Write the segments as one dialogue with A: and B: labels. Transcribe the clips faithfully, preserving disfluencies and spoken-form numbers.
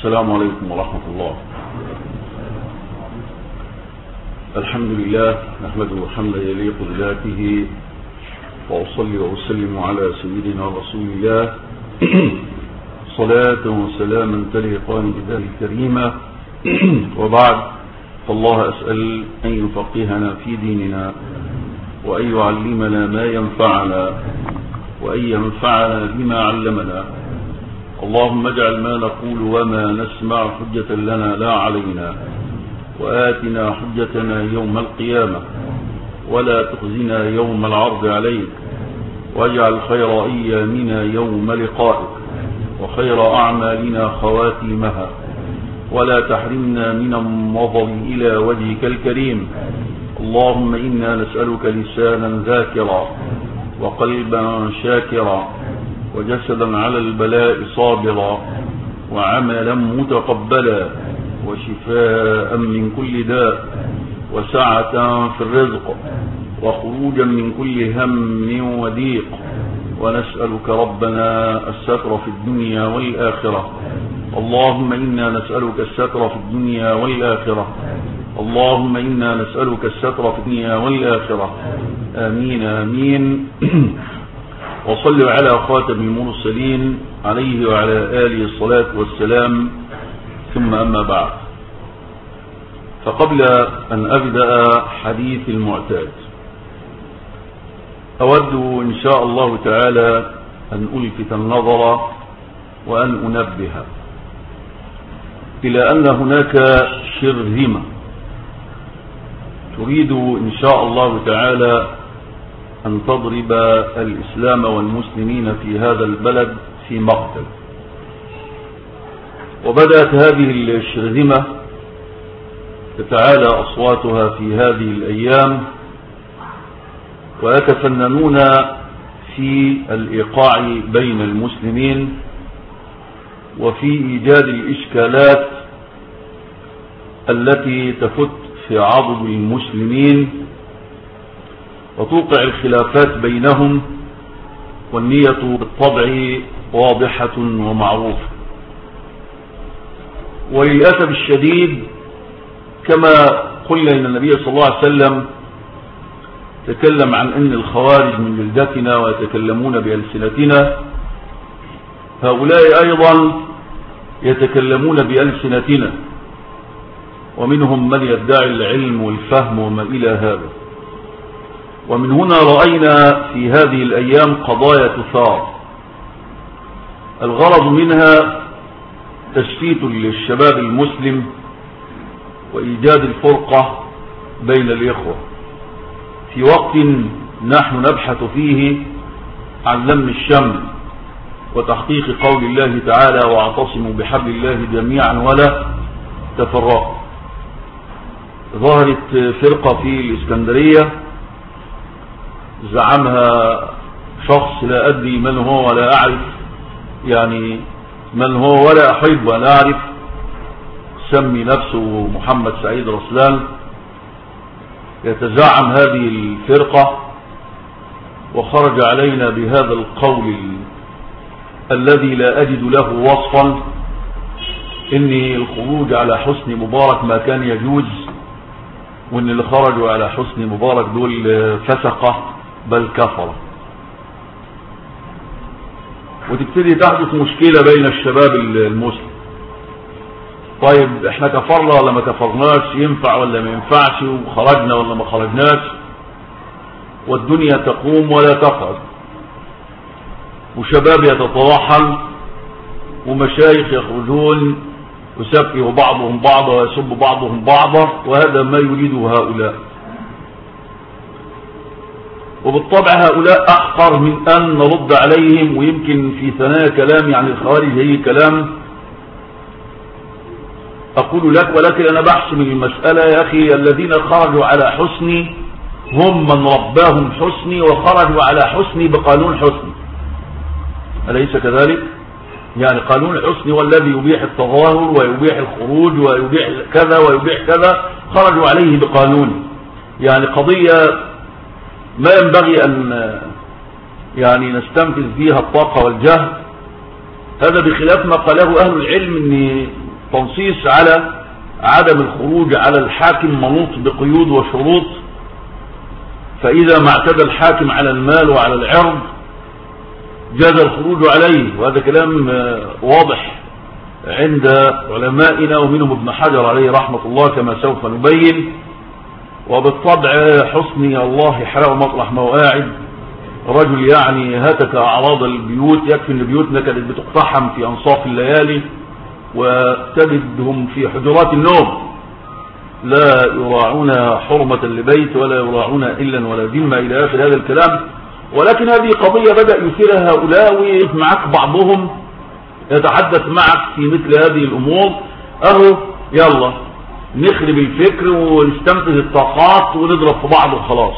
A: السلام عليكم ورحمة الله. الحمد لله نحمده حمدا يليق بذاته، وأصلي وأسلم على سيدنا رسول الله صلاة وسلاما تليقان بذاته الكريمة. وبعد، فالله أسأل أن يفقهنا في ديننا، وأن يعلمنا ما ينفعنا، وأن ينفعنا بما علمنا. اللهم اجعل ما نقول وما نسمع حجة لنا لا علينا، وآتنا حجتنا يوم القيامة، ولا تخزنا يوم العرض عليك، واجعل خير أيامنا يوم لقائك، وخير أعمالنا خواتيمها، ولا تحرمنا من النظر إلى وجهك الكريم. اللهم إنا نسألك لسانا ذاكرا، وقلبا شاكرا، وجسدا على البلاء صابرا، وعملا متقبلا، وشفاء من كل داء، وسعة في الرزق، وخروجا من كل هم وضيق. ونسألك ربنا الستر في الدنيا والآخرة. اللهم إنا نسألك الستر في الدنيا والآخرة. اللهم إنا نسألك الستر في الدنيا والآخرة. آمين آمين. وصلوا على خاتم المرسلين عليه وعلى آله الصلاة والسلام. ثم أما بعد، فقبل أن أبدأ حديث المعتاد، أود إن شاء الله تعالى أن ألفت النظر وأن أنبه إلى أن هناك شرذمة تريد إن شاء الله تعالى أن تضرب الإسلام والمسلمين في هذا البلد في مقتل. وبدأت هذه الشرذمة تتعالى أصواتها في هذه الأيام، ويتفننون في الإيقاع بين المسلمين وفي إيجاد الإشكالات التي تفت في عضد المسلمين وتوقع الخلافات بينهم، والنية بالطبع واضحة ومعروفة. وللأسف الشديد، كما قلنا إن النبي صلى الله عليه وسلم تكلم عن أن الخوارج من جلدتنا ويتكلمون بألسنتنا، هؤلاء أيضا يتكلمون بألسنتنا، ومنهم من يدعي العلم والفهم وما إلى هذا. ومن هنا رأينا في هذه الأيام قضايا تثار، الغرض منها تشتيت للشباب المسلم وإيجاد الفرقة بين الإخوة في وقت نحن نبحث فيه عن لم الشمل وتحقيق قول الله تعالى: واعتصموا بحبل الله جميعا ولا تفرقوا. ظهرت فرقة في الإسكندرية زعمها شخص لا أدري من هو ولا أعرف يعني من هو ولا أحب أن أعرف، سمي نفسه محمد سعيد رسلان، يتزعم هذه الفرقة، وخرج علينا بهذا القول الذي لا أجد له وصفا، إن الخروج على حسني مبارك ما كان يجوز، وإن اللي خرجوا على حسني مبارك دول فسقة بل كفرة. وتبتدي تحدث مشكلة بين الشباب المسلم. طيب احنا كفرنا ولا ما كفرناش؟ ينفع ولا ما ينفعش؟ وخرجنا ولا ما خرجناش؟ والدنيا تقوم ولا تقعد، وشباب يتطاحن، ومشايخ يخرجون يسفه بعضهم بعضا ويسب بعضهم بعضا، وهذا ما يريده هؤلاء. وبالطبع هؤلاء أحقر من أن نرد عليهم. ويمكن في ثنايا كلامي عن الخوارج هي كلام أقول لك، ولكن أنا بحسم المسألة يا أخي. الذين خرجوا على حسني هم من رباهم حسني، وخرجوا على حسني بقانون حسني، أليس كذلك؟ يعني قانون حسني والذي يبيح التظاهر ويبيح الخروج ويبيح كذا ويبيح كذا، خرجوا عليه بقانون. يعني قضية ما ينبغي أن يعني نستنفذ فيها الطاقة والجهد. هذا بخلاف ما قاله أهل العلم، أن التنصيص على عدم الخروج على الحاكم منوط بقيود وشروط، فإذا ما اعتدى الحاكم على المال وعلى العرض جاز الخروج عليه، وهذا كلام واضح عند علمائنا ومنهم ابن حجر عليه رحمة الله كما سوف نبين. وبالطبع حسني الله يحرقه مطرح ما هو قاعد، رجل يعني هتك أعراض البيوت، يكفي ان بيوتنا كانت بتقتحم في أنصاف الليالي وتجدهم في حجرات النوم لا يراعون حرمة لبيت ولا يراعون إلا ولا ذمة إلى آخر هذا الكلام. ولكن هذه قضية بدأ يثيرها هؤلاء ومعك بعضهم يتحدث معك في مثل هذه الأمور، أهو يلا نخرب الفكر ونستنفذ الطاقات ونضرب في بعض وخلاص.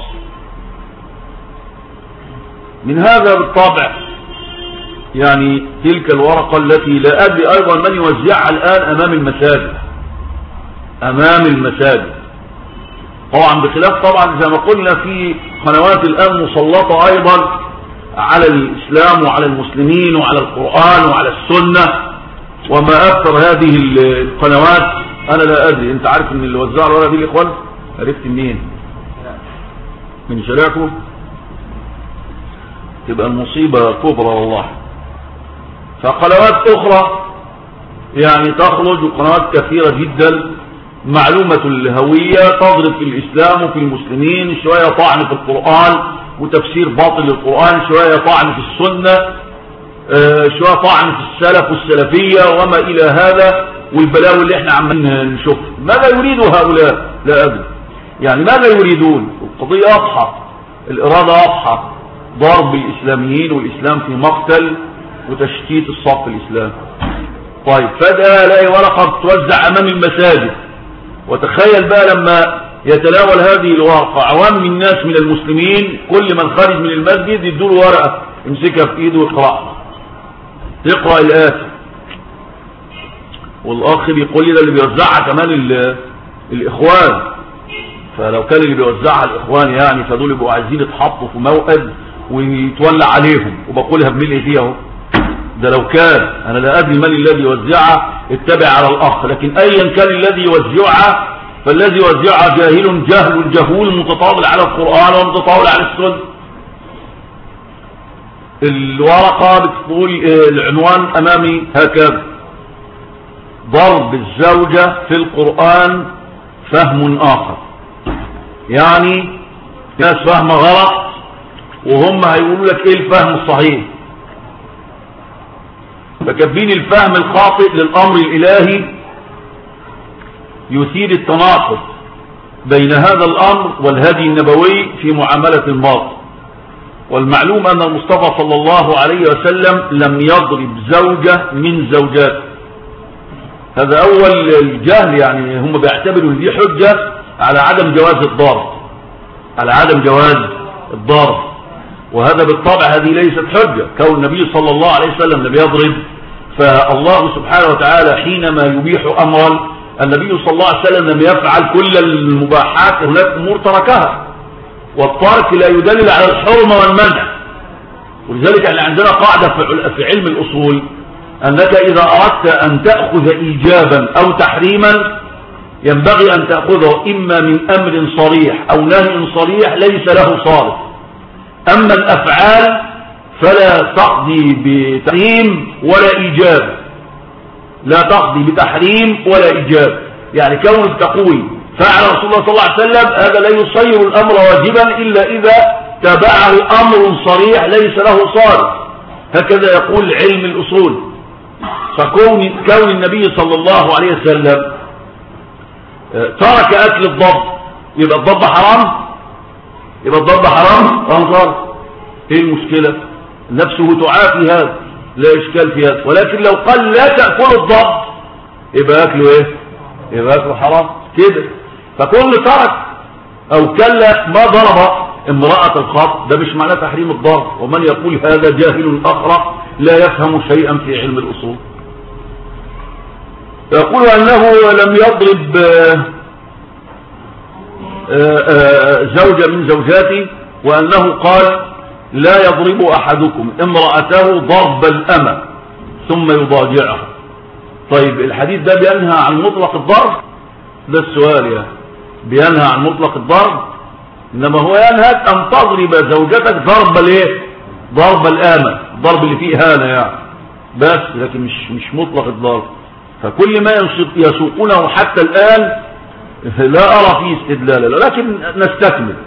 A: من هذا بالطبع يعني تلك الورقة التي لا أدري أيضا من يوزعها الآن أمام المساجد أمام المساجد طبعا، بخلاف طبعا زي ما قلنا في قنوات الآن مسلطة أيضا على الإسلام وعلى المسلمين وعلى القرآن وعلى السنة، وما أكثر هذه القنوات. أنا لا أدري، أنت عارف أن اللي وزع الورقة دي الإخوان عرفت منين؟ من شارعكم؟ تبقى المصيبة كبرى والله. فقنوات أخرى يعني تخرج، وقنوات كثيرة جدا معلومة الهوية تضرب في الإسلام وفي المسلمين، شوية طعن في القرآن وتفسير باطل للقرآن، شوية طعن في السنة، شوية طعن في السلف والسلفية وما إلى هذا، والبلاوي اللي احنا عمالين نشوفها. ماذا يريد هؤلاء؟ لا أدري يعني ماذا يريدون. القضية واضحة، الإرادة واضحة، ضرب الإسلاميين والإسلام في مقتل وتشتيت الصف الإسلامي. طيب فجأة الاقي ورقة بتوزع أمام المساجد، وتخيل بقى لما يتناول هذه الورقة عوام من الناس من المسلمين، كل من خارج من المسجد يدور ورقة يمسكها في ايده ويقرأها، يقرأ الآية. والأخ بيقول لي ده اللي بيوزعها كمان الإخوان، فلو كان اللي بيوزعها الإخوان يعني فدول يبقوا عايزين يتحطوا في موقد ويتولى عليهم، وبقولها بملء فيها اهو. ده لو كان، أنا لا أدري من الذي يوزعها، اتبع على الأخ، لكن أيا كان الذي يوزعها فالذي يوزعها جاهل جهل جهول متطاول على القرآن ومتطاول على السنة. الورقة بتقول العنوان أمامي هكذا: ضرب الزوجة في القرآن فهم آخر. يعني ناس فهم غلط وهم هيقولوا لك ايه الفهم الصحيح، فكاتبين الفهم الخاطئ للأمر الإلهي يثير التناقض بين هذا الأمر والهدي النبوي في معاملة المرأة. والمعلوم أن المصطفى صلى الله عليه وسلم لم يضرب زوجة من زوجاته. هذا أول الجهل، يعني هم بيعتبروا دي حجة على عدم جواز الضرب، على عدم جواز الضرب، وهذا بالطبع هذه ليست حجة. كون النبي صلى الله عليه وسلم لم يضرب، فالله سبحانه وتعالى حينما يبيح أمرا النبي صلى الله عليه وسلم لم يفعل كل المباحات، هناك أمور تركها، والترك لا يدلل على الحرمة والمنع. ولذلك احنا عندنا قاعدة في علم الأصول أنك إذا أردت أن تأخذ إيجابا أو تحريما ينبغي أن تأخذه إما من أمر صريح أو نهي صريح ليس له صارف. أما الأفعال فلا تقضي بتحريم ولا إيجاب، لا تقضي بتحريم ولا إيجاب. يعني كونك تقول فعل رسول الله صلى الله عليه وسلم، هذا لا يصير الأمر واجبا إلا إذا تبعه أمر صريح ليس له صارف. هكذا يقول علم الأصول. فكون كون النبي صلى الله عليه وسلم ترك أكل الضب، يبقى الضب حرام؟ يبقى الضب حرام؟ أنصار ايه المشكلة؟ نفسه تعافي هذا، لا إشكال في هذا. ولكن لو قال لا تأكل الضب يبقى أكله إيه؟ يبقى أكله حرام كده. فكل ترك أو كلا ما ضرب امرأة الخط ده مش معناه تحريم الضرب. ومن يقول هذا جاهل أخرق لا يفهم شيئا في علم الأصول. يقول أنه لم يضرب زوجة من زوجاته، وأنه قال لا يضرب أحدكم امرأته ضرب الأمة ثم يضاجعها. طيب الحديث ده بينهى عن مطلق الضرب؟ ده السؤال يعني. بينهى عن مطلق الضرب، انما هو ينهى ان تضرب زوجتك ضرب الايه؟ ضرب الامه، الضرب اللي فيه اهانه يعني، بس لكن مش مش مطلق الضرب. فكل ما يسوقونه حتى الان لا ارى فيه استدلالا، لكن نستكمل.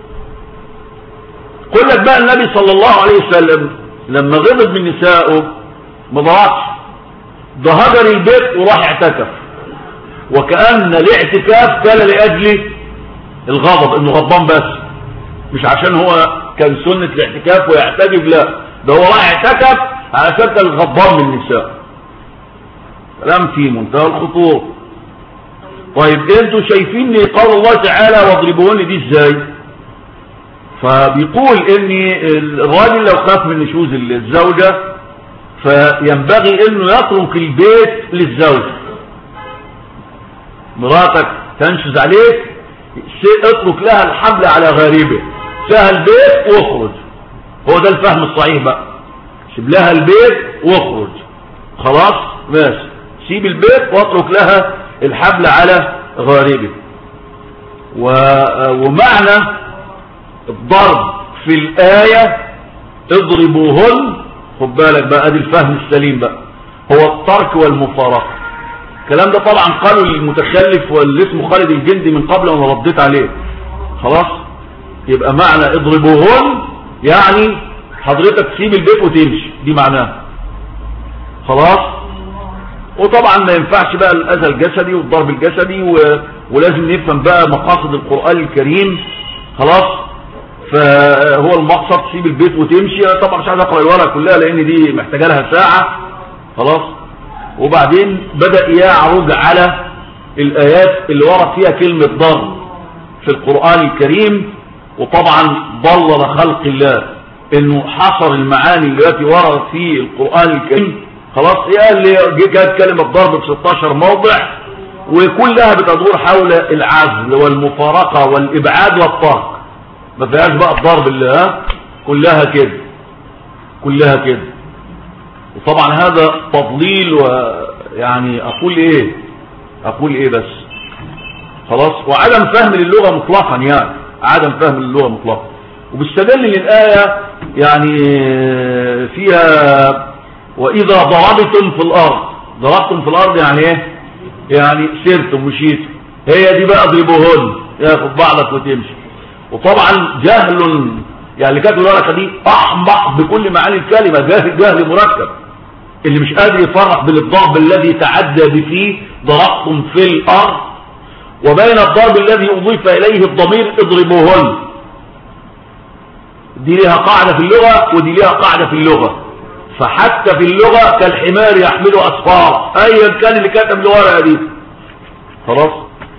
A: قل لك بقى النبي صلى الله عليه وسلم لما غضب من نسائه ما ضربش، ده هجر البيت وراح اعتكف، وكأن الاعتكاف كان لأجل الغضب، انه غضبان بس، مش عشان هو كان سنة الاعتكاف ويعتكف، لا ده هو راح اعتكف علشان كان غضبان من النساء. كلام في منتهى الخطوره. طيب انتوا شايفين قول الله تعالى واضربوهن دي ازاي؟ فبيقول ان الراجل لو خاف من نشوز الزوجة فينبغي انه يترك البيت للزوجة. مراتك تنشز عليك، اترك لها الحبل على غاربه، سهل البيت واخرج. هو ده الفهم الصحيح بقى، سيب لها البيت واخرج، خلاص ماشي، سيب البيت واترك لها الحبل على غاربه. ومعنى الضرب في الآية اضربوهن، خد بالك بقى، ادي الفهم السليم بقى، هو الترك والمفارقة. الكلام ده طبعا قالوا المتخلف واللي اسمه خالد الجندي من قبل وانا رديت عليه. خلاص، يبقى معنى اضربوهن يعني حضرتك تسيب البيت وتمشي، دي معناها. خلاص، وطبعا ما ينفعش بقى الاذى الجسدي والضرب الجسدي و... ولازم نفهم بقى مقاصد القرآن الكريم. خلاص، فهو المقصد تسيب البيت وتمشي. طبعا مش عايز اقرا الورقه كلها لان دي محتاجه لها ساعه. خلاص، وبعدين بدأ يعرض على الآيات اللي ورد فيها كلمة ضرب في القرآن الكريم، وطبعا ضلل خلق الله انه حصر المعاني التي وردت في القرآن الكريم. خلاص، هي اللي جاءت كلمة ضرب في ستاشر موضع، وكلها بتدور حول العزل والمفارقة والإبعاد والطرق، ما فيهاش بقى الضرب اللي ها كلها كده كلها كده. وطبعا هذا تضليل، ويعني اقول ايه اقول ايه بس خلاص، وعدم فهم للغة مطلقا، يعني عدم فهم للغة مطلقا. وبالسدل للآية يعني فيها واذا ضربتم في الارض، ضربتم في الارض يعني ايه؟ يعني سرتم مشيتم، هي دي بقى اضربوهن، ياخد بعضك وتمشي. وطبعا جهل، يعني اللي كاتب الورقه دي احمق بكل معاني الكلمه، جاهل جهل مركب، اللي مش قادر يفرق بين الضرب الذي تعدى بفيه ضربتم في الارض وبين الضرب الذي اضيف اليه الضمير اضربوهن. دي لها قاعده في اللغه ودي لها قاعده في اللغه، فحتى في اللغه كالحمار يحمل اسفار، ايا كان اللي كاتب الورقه دي. خلاص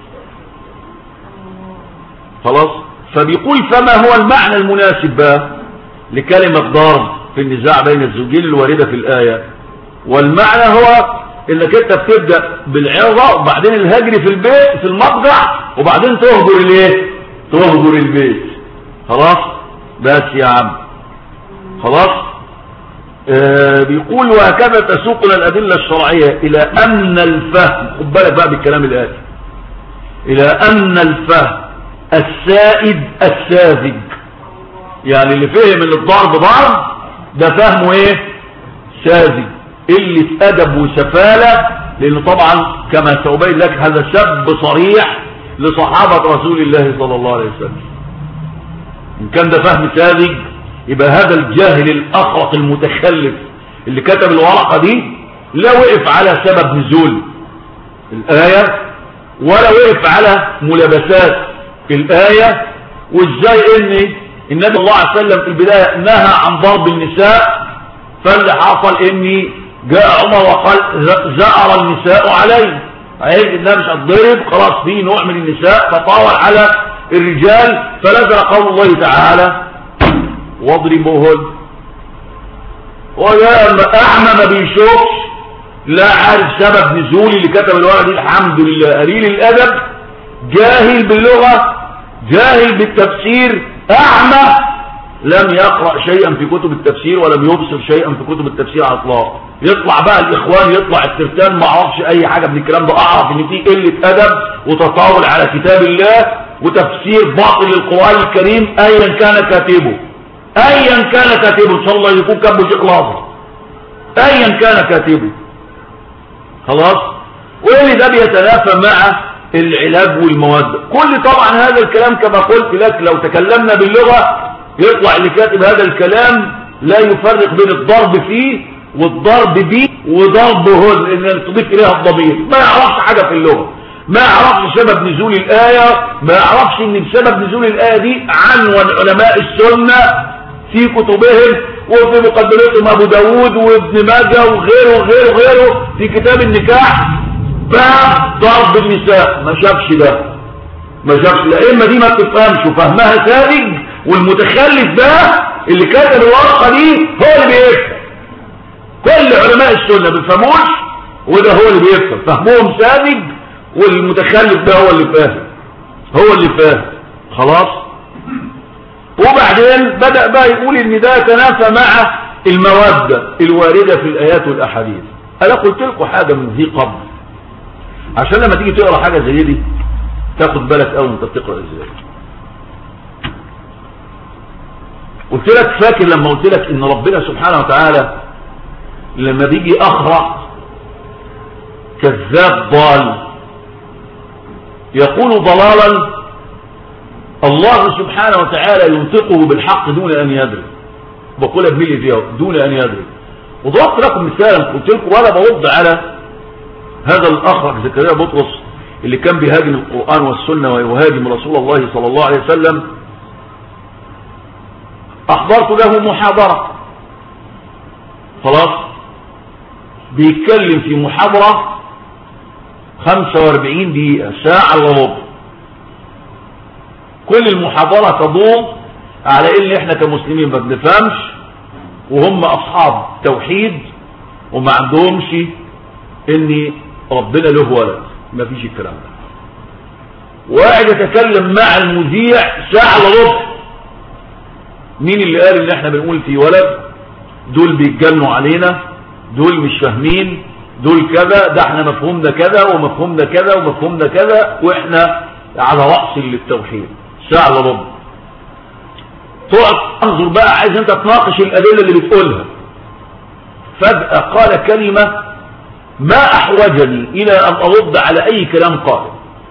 A: خلاص فبيقول فما هو المعنى المناسب بقى لكلمة ضرب في النزاع بين الزوجين الواردة في الآية؟ والمعنى هو انك انت بتبدأ بالعظة وبعدين الهجر في البيت في المضجع وبعدين تهجر الايه؟ تهجر البيت. خلاص بس يا عم. خلاص آه بيقول وهكذا تسوقنا الأدلة الشرعية إلى أن الفهم، خد بالك بقى بالكلام الآتي، إلى أن الفهم السائد الساذج، يعني اللي فهم ان الضرب ضرب ده فهمه ايه؟ ساذج، قلة ادب وسفالة، لانه طبعا كما سأبين لك هذا شاب صريح لصحابة رسول الله صلى الله عليه وسلم. ان كان ده فهم ساذج يبقى هذا الجاهل الاخرق المتخلف اللي كتب الورقة دي لا وقف على سبب نزول الآية ولا وقف على ملابسات الآية، وازاي ان النبي صلى الله عليه وسلم في البداية نهى عن ضرب النساء، فاللي حصل ان جاء عمر وقال زأر النساء عليه، عايز انها مش هتضرب، خلاص في نوع من النساء تطاول على الرجال، فنزل قول الله تعالى واضربوهن. وجاء اعمى ما بيشوفش، لا عارف سبب نزول اللي كتب الورقه دي، الحمد لله قليل الادب، جاهل باللغة، جاهل بالتفسير، اعمى لم يقرأ شيئا في كتب التفسير ولم يبصر شيئا في كتب التفسير على الاطلاق. يطلع بقى الاخوان، يطلع الترتان، ما اعرفش اي حاجه من الكلام ده. اعرف ان في قله ادب وتطاول على كتاب الله وتفسير باطل للقران الكريم ايا كان كاتبه، ايا كان كاتبه، ان شاء الله يكون كاتبه شيخ لازم، ايا كان كاتبه. خلاص. واللي ده بيتنافى مع العلاج والمواد. كل طبعا هذا الكلام كما قلت لك لو تكلمنا باللغه يطلع اللي كاتب هذا الكلام لا يفرق بين الضرب فيه والضرب بيه وضرب هو ان تضيف اليها الضمير. ما يعرفش حاجه في اللغه، ما يعرفش سبب نزول الايه، ما يعرفش ان بسبب نزول الايه دي عنوان علماء السنه في كتبهم وفي مقدمتهم ابو داود وابن ماجه وغيره وغيره وغيره في كتاب النكاح باب ضرب النساء. ما شافش ده، ما شافش. الائمه دي ما بتفهمش وفهمها ساذج، والمتخلف ده اللي كاتب الورقه دي هو اللي بيفهم. كل علماء السنه ما بيفهموش وده هو اللي بيفهم، فهمهم ساذج، والمتخلف ده هو اللي فاهم، هو اللي فاهم. خلاص. وبعدين بدأ بقى يقول ان ده يتنافى مع المودة الواردة في الآيات والأحاديث. أنا قلت لكم حاجة من ذي قبل عشان لما تيجي تقرأ حاجة زي دي تاخد بالك أول انت بتقرأ ازاي. قلت لك فاكر لما قلت لك ان ربنا سبحانه وتعالى لما بيجي أخرع كذاب ضال يقول ضلالا الله سبحانه وتعالى ينطقه بالحق دون أن يدري. بقولها بملي فيها دون أن يدري. وضربت لكم مثالا قلت لكم وأنا برد على هذا الأخرق زكريا بطرس اللي كان بيهاجم القرآن والسنة ويهاجم رسول الله صلى الله عليه وسلم. أحضرت له محاضرة. خلاص. بيتكلم في محاضرة خمسة واربعين دقيقة، ساعة إلا ربع. كل المحاضرة تدور على ان احنا كمسلمين ما بنفهمش وهم اصحاب توحيد وما عندهمش ان ربنا له ولد. ما فيش الكلام ده. وقاعد يتكلم مع المذيع ساعة الا ربع. مين اللي قال ان احنا بنقول في ولد؟ دول بيتجنوا علينا، دول مش فاهمين، دول كذا، ده احنا مفهومنا كذا ومفهومنا كذا ومفهومنا كذا واحنا على رأس التوحيد. ساعة الا ربع. تقعد انظر بقى، عايز انت تناقش الادله اللي بتقولها. فجأة قال كلمة ما احوجني الى ان ارد على اي كلام قائل.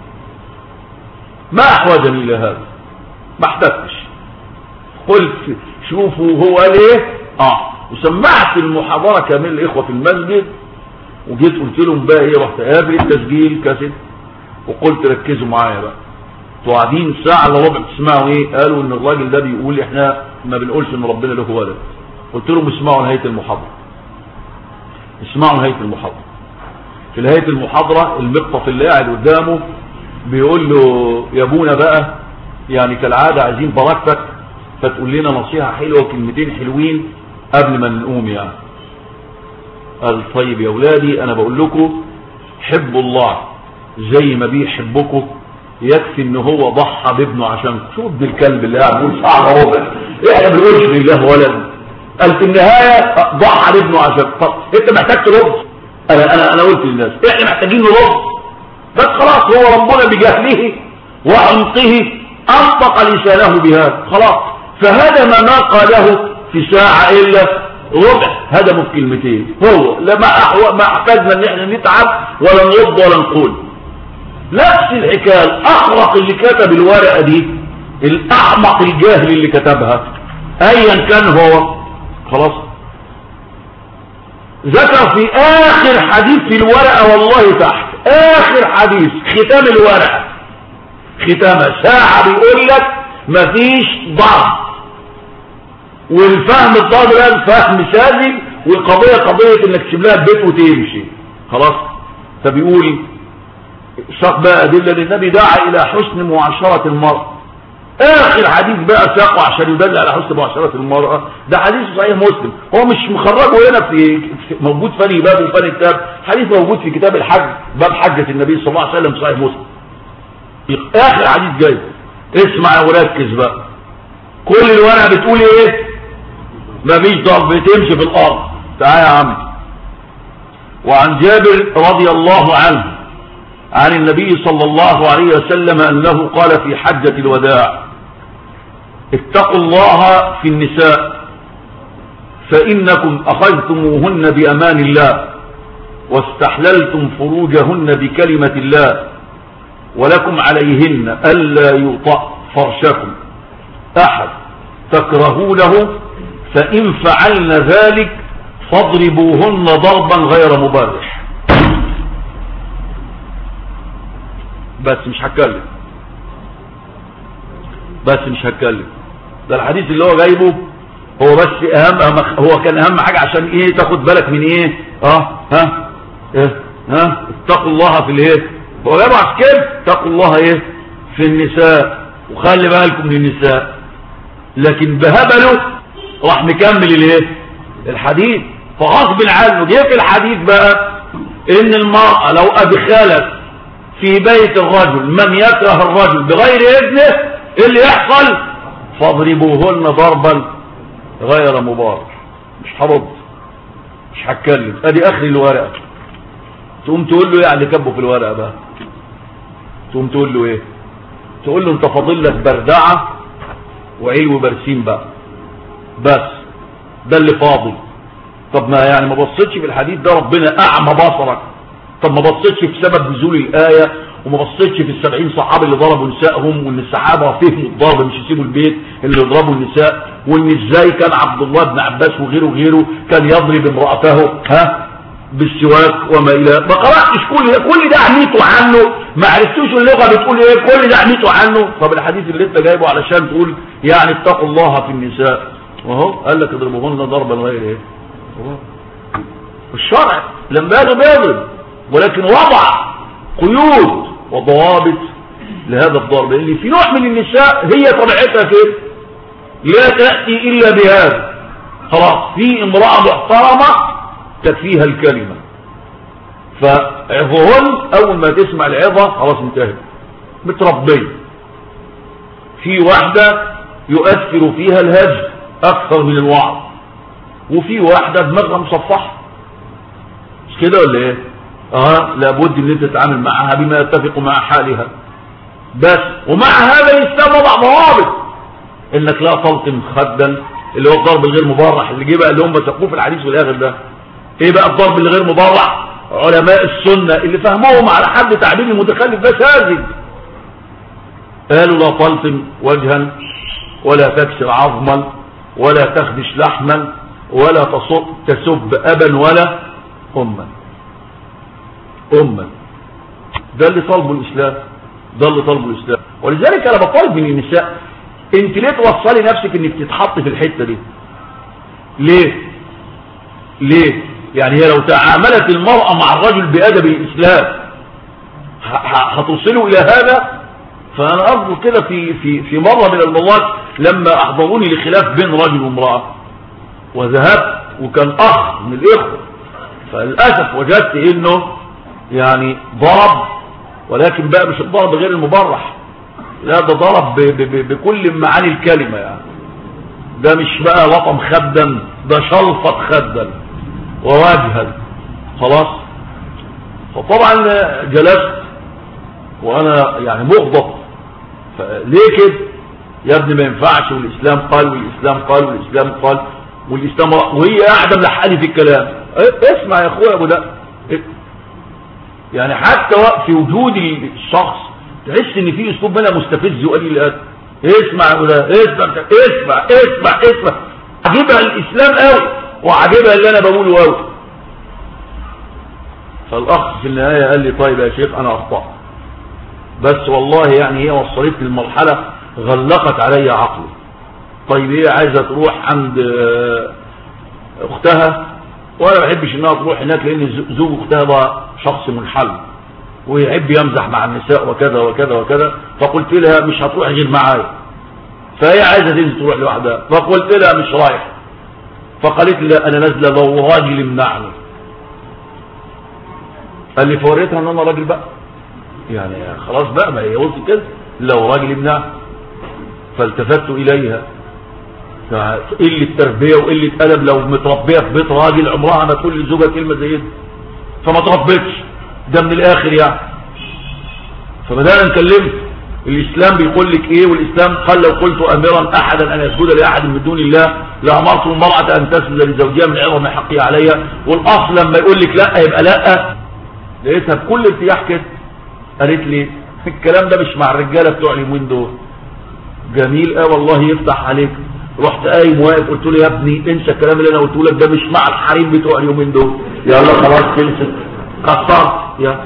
A: ما احوجني الى هذا، ما احتجتش. قلت شوفوا هو قال ايه. اه وسمعت المحاضره كامله الاخوه في المسجد، وجيت قلت لهم بقى ايه، رحت قابل التسجيل كاسيت وقلت ركزوا معايا بقى. قاعدين ساعة الا ربع تسمعوا ايه؟ قالوا ان الراجل ده بيقول احنا ما بنقولش ان ربنا له ولد. قلت لهم اسمعوا نهاية المحاضرة. اسمعوا نهاية المحاضرة. في نهاية المحاضرة المقطف اللي قاعد قدامه بيقول له يا ابونا بقى يعني كالعادة عايزين بركتك فتقول لنا نصيحة حلوة وكلمتين حلوين قبل ما نقوم يعني. قال طيب يا اولادي انا بقول لكم حبوا الله زي ما بيحبكم، يكفي ان هو ضحى بابنه عشانكم. شوف ابن الكلب اللي قاعد بيقول ساعه ربع احنا بنقولش لله ولد، قال في النهايه ضحى بابنه عشانكم. طب انت محتاج ترد؟ انا انا انا قلت للناس احنا محتاجين نرد، بس خلاص هو ربنا بجهله وعمقه انطق لسانه بهذا خلاص. فهذا ما قاله في ساعه الا ربع هدمه في كلمتين. هو لما ما احتاجنا ان احنا نتعب ولا نرد ولا نقول. نفس الحكايه الاخرق اللي كتب الورقه دي، الاحمق الجاهل اللي كتبها ايا كان هو، خلاص ذكر في اخر حديث في الورقه والله تحت اخر حديث ختام الورقه، ختامها ساعه بيقول لك مفيش ضعف، والفهم الضاد ده فهم ساذج، والقضيه قضيه انك تسيب لها البيت وتمشي خلاص. فبيقول ساق بقى ادله للنبي دعا الى حسن معاشره المرأة. اخر حديث بقى ساقه عشان يدل على حسن معاشره المرأة، ده حديث صحيح مسلم، هو مش مخرجه هنا في موجود فني باب وفني كتاب، حديث موجود في كتاب الحج باب حجة النبي صلى الله عليه وسلم صحيح مسلم. اخر حديث جاي، اسمع وركز بقى. كل الورقة بتقول ايه؟ مفيش ضرب، بتمشي في الارض. تعال يا عم. وعن جابر رضي الله عنه عن النبي صلى الله عليه وسلم انه قال في حجة الوداع: اتقوا الله في النساء فانكم اخذتموهن بامان الله واستحللتم فروجهن بكلمة الله ولكم عليهن ألا يطأ فرشكم أحد تكرهونه فإن فعلن ذلك فاضربوهن ضربا غير مبرح. بس مش هتكلم، بس مش هتكلم. ده الحديث اللي هو جايبه هو بس اهم, أهم هو كان اهم حاجة عشان ايه؟ تاخد بالك من ايه؟ اه ها ايه ها اتقوا الله في الايه؟ هو جايبه عشان كده اتقوا الله ايه؟ في النساء، وخلي بالكم من النساء. لكن بهبله راح مكمل الايه؟ الحديث. فغصب عنه جه في الحديث بقى ان المرأة لو ادخلت في بيت الرجل من يكره الرجل بغير اذنه اللي يحصل فاضربوهن ضربا غير مبارك. مش هرد، مش هتكلم، ادي اخر الورقه. تقوم تقول له ايه على اللي كبه في الورقه بقى؟ تقوم تقول له ايه؟ تقول له انت فاضل لك بردعه وعلو برسيم بقى، بس ده اللي فاضل. طب ما يعني ما بصيتش في الحديث ده ربنا اعمى بصرك؟ طب ما بصيتش في سبب نزول الايه، وما بصيتش في السبعين صحابي اللي ضربوا نسائهم، وان الصحابه فهموا الضرب مش يسيبوا البيت اللي يضربوا النساء، وان ازاي كان عبد الله بن عباس وغيره وغيره كان يضرب امراته ها بالسواك وما الى. ما قراتش كل ده، كل ده عميته عنه، ما عرفتوش اللغه بتقول ايه، كل ده عميته عنه. طب الحديث اللي انت جايبه علشان تقول يعني اتقوا الله في النساء، وهو قال لك اضربوهن ضربا غير ايه؟ الشرع لما يجب يضرب، ولكن وضع قيود وضوابط لهذا الضرب، لان في نوع من النساء هي طبيعتها كده لا تأتي الا بهذا. خلاص في امرأة محترمة تكفيها الكلمة، فعظهن اول ما تسمع العظة خلاص انتهت، متربية. في واحدة يؤثر فيها الهجر اكثر من الوعظ، وفي واحدة دماغها مصفحة، مش كده ولا ايه؟ اه لابد ان انت تتعامل معها بما يتفق مع حالها بس. ومع هذا الاسلام وضع ضوابط، انك لا تلطم خدا اللي هو الضرب الغير مبرح اللي جه بقى اللي هم سقوه في الحديث في الاخر ده. ايه بقى الضرب الغير مبرح؟ علماء السنه اللي فهموهم على حد تعبير المتخلف ده ساذج قالوا لا تلطم وجها ولا تكسر عظما ولا تخدش لحما ولا تصب تسب ابا ولا اما. أمة ده اللي طالبه الإسلام، ده اللي طالبه الإسلام. ولذلك أنا بطالب من النساء، أنت ليه توصلي نفسك إنك تتحط في الحتة دي؟ ليه؟ ليه؟ يعني هي لو تعاملت المرأة مع الرجل بأدب الإسلام هتوصلوا إلى هذا. فأنا أذكر كده في في في مرة من المرات لما أحضروني لخلاف بين رجل وامرأة، وذهبت وكان أخ من الإخوة، فللأسف وجدت إنه يعني ضرب، ولكن بقى مش الضرب غير المبرح، لا ده ضرب بكل معاني الكلمة. يعني ده مش بقى لطم خدا، ده شلفط خدا ووجها. خلاص. فطبعا جلست وانا يعني مغضب، فليه كده يا ابني؟ ما ينفعش، والاسلام قال والاسلام قال والاسلام قال والاسلام، وهي قاعده ملحقني في الكلام. اسمع يا اخويا ابو ده، يعني حتى في وجود الشخص تحس ان في اسلوب منها مستفز وقليل الادب. اسمع ولا اسمع اسمع اسمع اسمع. عجبها الاسلام قوي وعجبها اللي انا بقوله قوي. فالاخ في النهايه قال لي طيب يا شيخ انا اخطأت، بس والله يعني هي وصلتني المرحله غلقت علي عقلي. طيب هي عايزه تروح عند اختها، وانا ما بحبش انها تروح هناك لان زوج اختها ده شخص منحل ويحب يمزح مع النساء وكذا وكذا وكذا. فقلت لها مش هتروح غير معايا، فهي عايزه تنزل تروح لوحدها، فقلت لها مش رايح. فقالت لي انا نازله لو راجل يمنعني. قال لي فوريتها ان انا راجل بقى، يعني خلاص بقى ما هي قلت كده لو راجل يمنعني. فالتفت اليها قلة تربية وقلة أدب. لو متربية في بيت راجل عمرها ما تقول لزوجها كلمة زي دي، فما تربيتش. ده من الآخر يعني. فبدأنا نكلمت الإسلام بيقول لك إيه، والإسلام قال لو قلت أمرا أحدا أن يسجد لأحد من دون الله لأمرت المرأة أن تسجد لزوجها من عظم حقها عليها. والأصل لما يقول لك لا يبقى لا. لقيتها بكل ارتياح كده قالت لي الكلام ده مش مع الرجالة بتوع اليومين دول. جميل اه والله يفتح عليك. رحت قايم واقف قلت له يا ابني انسى الكلام اللي انا قلته لك ده، مش مع الحريم بتوع اليومين دول. يلا خلاص خلصت قصرت يا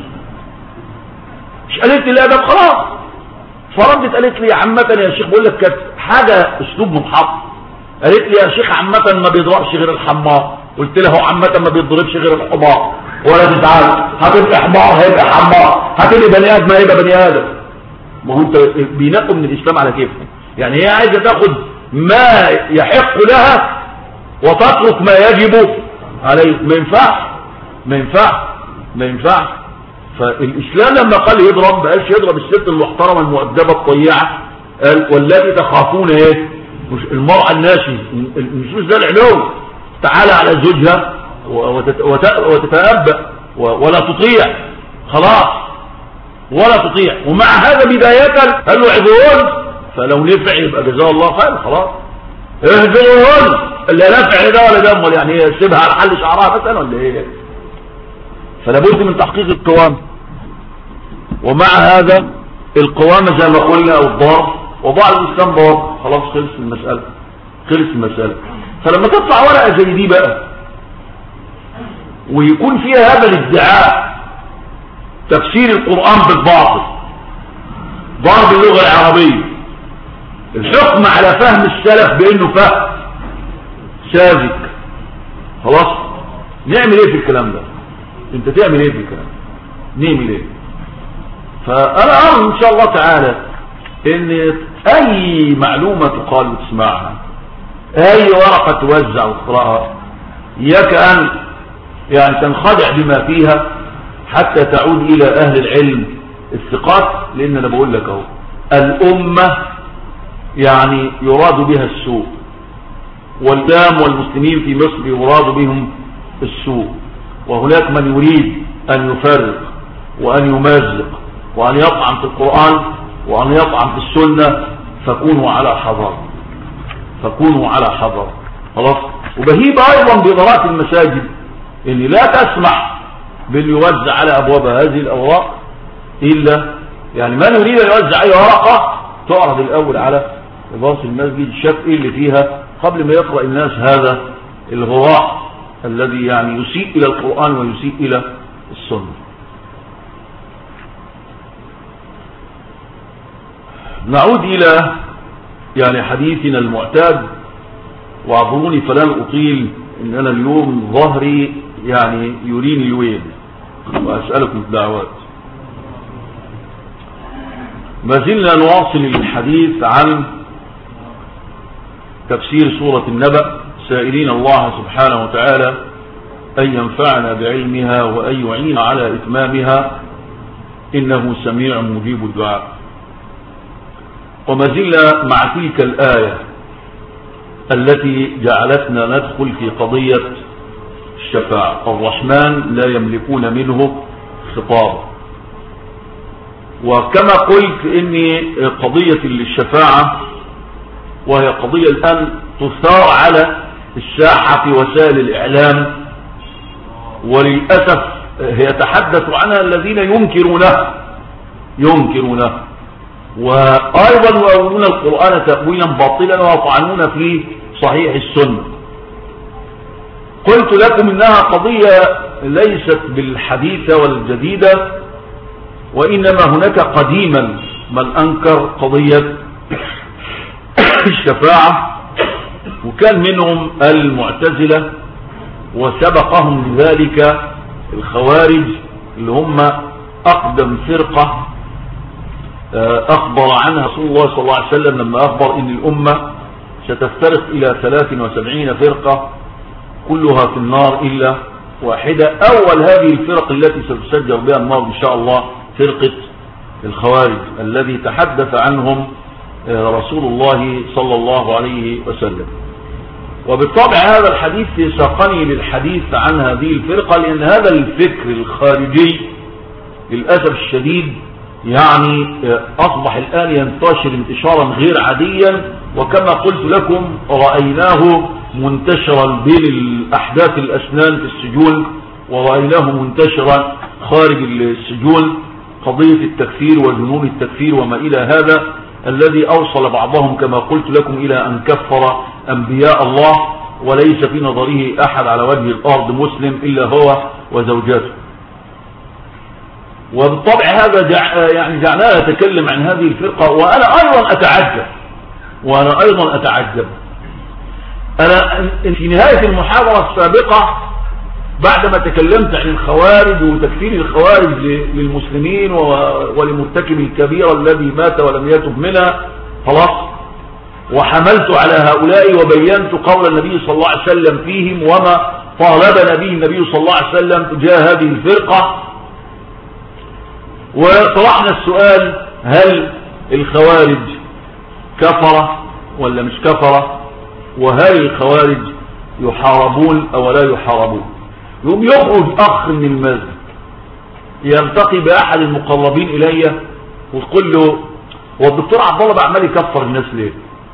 A: مش قالت لي لا ده خلاص. فردت قالت لي عامة يا شيخ، بقول لك كانت حاجة اسلوب منحط. قالت لي يا شيخ عامة ما بيضربش غير الحمار. قلت له عامة ما بيضربش غير الحمار. ولا تزعل، هتبقى حمار هيبقى حمار، هتبقى بني ادم هيبقى بني ادم. ما هو انت بينقوا من الاسلام على كيفهم. يعني هي عايزه تاخد ما يحق لها وتترك ما يجب عليه. ما ينفعش ما ينفعش ما ينفعش. فالاسلام لما قال يضرب ما قالش يضرب الست المحترمه المؤدبه الطيعه، قال والتي تخافون ايه؟ المراه الناشئه مش زي العلوم تعالى على زوجها وتتأبى ولا تطيع خلاص ولا تطيع. ومع هذا بداية قال له عذرون، فلو نفع يبقى جزاه الله خير خلاص. اهجرون اللي نفع ده ولا ده يعني سيبها على حل شعرها مثلا ولا ايه؟ فلا بد من تحقيق القوام. ومع هذا القوامة زي ما قلنا او الضرب وضع الاسلام ضرب خلاص خلص المسألة خلص المسألة. فلما تطلع ورقة زي دي بقى ويكون فيها هذا الادعاء تفسير القرآن بالباطل، ضرب اللغة العربية، الحكم على فهم السلف بانه فهم ساذج، خلاص نعمل ايه في الكلام ده؟ انت تعمل ايه في الكلام ده؟ نعمل ايه؟ فانا ارى ان شاء الله تعالى ان اي معلومة تقال وتسمعها، اي ورقة توزع وتقرأها، اياك ان يعني تنخدع بما فيها حتى تعود الى اهل العلم الثقات. لان انا بقول لك اهو الامة يعني يراد بها السوء، والدام والمسلمين في مصر يراد بهم السوء، وهناك من يريد ان يفرق وان يمزق وان يطعن في القرآن وان يطعن في السنة. فكونوا على حذر فكونوا على حذر خلاص. وبهيب ايضا بإدارات المساجد ان لا تسمح بان يوزع على ابوابها هذه الاوراق الا يعني من يريد ان يوزع اي ورقه تعرض الاول على باص المسجد شاف ايه اللي فيها قبل ما يقرا الناس هذا الغراء الذي يعني يسيء الى القرآن ويسيء الى السنه. نعود الى يعني حديثنا المعتاد، واعذروني فلن اطيل ان انا اليوم ظهري يعني يريني الويل، واسألكم الدعوات. ما زلنا نواصل الحديث عن تفسير سورة النبأ، سائلين الله سبحانه وتعالى أن ينفعنا بعلمها وأن يعين على إتمامها إنه سميع مجيب الدعاء. وما زلنا مع تلك الآية التي جعلتنا ندخل في قضية الشفاعة. الرحمن لا يملكون منه خطابا. وكما قلت إن قضية الشفاعة وهي قضية الآن تثار على الساحة في وسائل الإعلام، وللأسف يتحدث عنها الذين ينكرونه ينكرونه وأيضا يؤولون القرآن تأويلا باطلا ويطعنون في صحيح السنة. قلت لكم إنها قضية ليست بالحديثة والجديدة، وإنما هناك قديما من أنكر قضية الشفاعة، وكان منهم المعتزلة، وسبقهم لذلك الخوارج اللي هم أقدم فرقة أخبر عنها رسول الله صلى الله عليه وسلم لما أخبر إن الأمة ستفترق إلى ثلاث وسبعين فرقة كلها في النار إلا واحدة. أول هذه الفرق التي ستسجر بها النار إن شاء الله فرقة الخوارج الذي تحدث عنهم رسول الله صلى الله عليه وسلم. وبالطبع هذا الحديث ساقني للحديث عن هذه الفرقة، لأن هذا الفكر الخارجي للأسف الشديد يعني أصبح الآن ينتشر انتشارا غير عاديا، وكما قلت لكم رأيناه منتشرا بين الأحداث الأسنان في السجون، ورأيناه منتشرا خارج السجون، قضية التكفير وجنون التكفير وما إلى هذا، الذي أوصل بعضهم كما قلت لكم إلى أن كفر أنبياء الله، وليس في نظره أحد على وجه الأرض مسلم إلا هو وزوجاته. وبالطبع هذا جع... يعني جعلنا نتكلم عن هذه الفرقة، وأنا أيضا أتعجب وأنا أيضا أتعجب أنا في نهاية المحاضرة السابقة بعدما تكلمت عن الخوارج وتكفير الخوارج للمسلمين ولمرتكب الكبيرة الذي مات ولم يتب منها خلاص، وحملت على هؤلاء وبينت قول النبي صلى الله عليه وسلم فيهم وما طالبنا به النبي صلى الله عليه وسلم تجاه هذه الفرقة. وطرحنا السؤال: هل الخوارج كفرة ولا مش كفرة؟ وهل الخوارج يحاربون أو لا يحاربون؟ يوم يخرج أخ من المسجد يلتقي بأحد المقربين إليه ويقول له: والدكتور عبد الله بعمل يكفر الناس ليه؟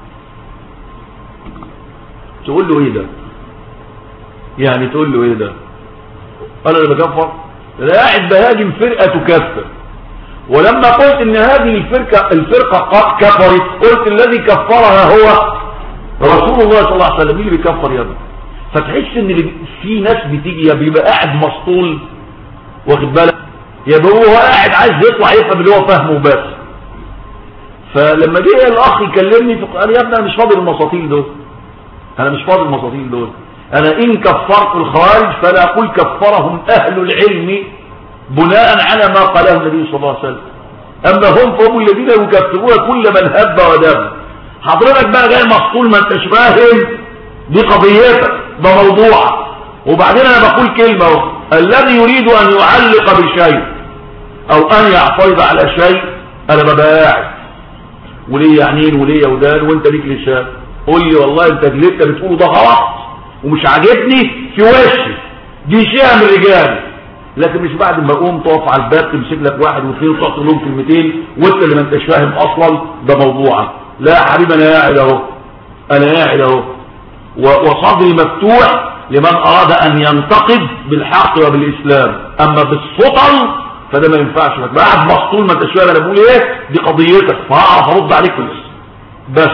A: تقول له ايه ده؟ يعني تقول له ايه ده؟ قال انا بكفر؟ انا قاعد بهاجم فرقه تكفر، ولما قلت ان هذه الفرقه الفرقه كفرت قلت الذي كفرها هو رسول الله صلى الله عليه وسلم. مين اللي بيكفر يا ابني؟ فتحس ان في ناس بتيجي بيبقى قاعد مسطول واخد بالك، يبقى هو قاعد عايز يطلع يفهم اللي هو فاهمه بس. فلما جه الاخ يكلمني قال: يا ابني انا مش فاضي المساطيل دول، انا مش فاضي المساطيل دول، انا ان كفرت الخوارج فلا اقول كفرهم اهل العلم بناء على ما قاله النبي صلى الله عليه وسلم، اما هم فهم الذين يكفرون كل من هب ودب. حضرتك بقى جاي مسطول ما انتش فاهم، دي قضيتك، ده موضوعك. وبعدين انا بقول كلمه اهو: الذي يريد ان يعلق بشيء او ان يعترض على شيء انا ببقى قاعد وليه عينين وليه ودان وانت ليك لسان، قول لي والله انت اللي انت بتقوله ده غلط ومش عاجبني في وشي، دي شيء من الرجال. لكن مش بعد ما اقوم تقف على الباب تمسك لك واحد واثنين وتقعد تقول لهم كلمتين وانت اللي ما انتش فاهم اصلا ده موضوعك. لا يا حبيبي، انا قاعد اهو، انا قاعد اهو، وصدري مفتوح لمن اراد ان ينتقد بالحق وبالاسلام. اما بالسطل فده ما ينفعش، لك قاعد مسطول ما انتش فاهم انا بقول ايه، دي قضيتك، فهعرف ارد عليك بس.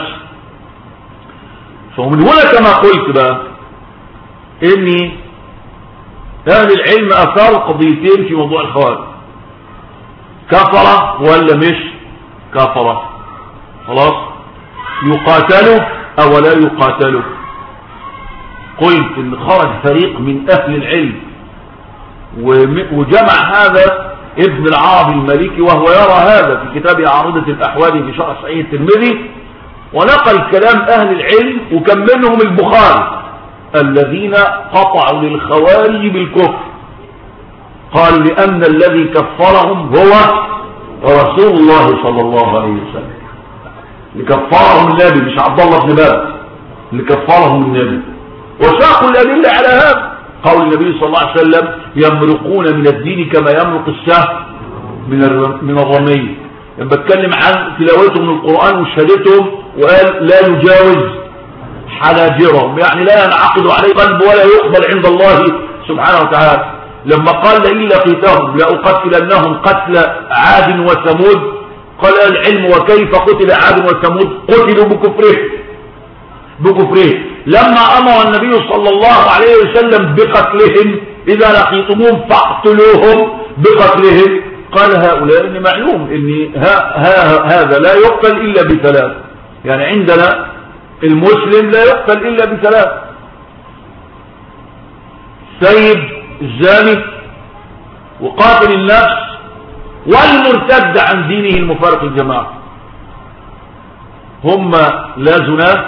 A: فمن هنا كما قلت بقى ان اهل العلم اثاروا قضيتين في موضوع الخوارج: كفرة ولا مش كفرة؟ خلاص، يقاتلوا او لا يقاتلوا؟ قلت ان خرج فريق من اهل العلم وجمع هذا ابن العربي المالكي وهو يرى هذا في كتاب عارضة الاحوال في شرح صحيح الترمذي، ونقل كلام اهل العلم وكم منهم البخاري الذين قطعوا للخوارج بالكفر، قال لان الذي كفرهم هو رسول الله صلى الله عليه وسلم، اللي كفرهم النبي مش عبد الله بن باز، اللي كفرهم النبي. وساقوا الادله على هذا، قول النبي صلى الله عليه وسلم: يمرقون من الدين كما يمرق السهم من من الرمي. لما بتكلم عن تلاوتهم من القران وشهادتهم وقال لا يجاوز حناجرهم، يعني لا ينعقد عليه قلب ولا يقبل عند الله سبحانه وتعالى. لما قال: لئن لقيتهم لأقتلنهم قتل عاد وثمود، قال العلم: وكيف قتل عاد وثمود؟ قتلوا بكفره بكفره. لما امر النبي صلى الله عليه وسلم بقتلهم: اذا لقيتموهم فاقتلوهم بقتلهم، قال هؤلاء ان معلوم ان ها ها هذا لا يقتل الا بثلاث، يعني عندنا المسلم لا يقتل الا بثلاث: سيد الزاني، وقاتل النفس، والمرتد عن دينه المفارق الجماعة. هم لا زنا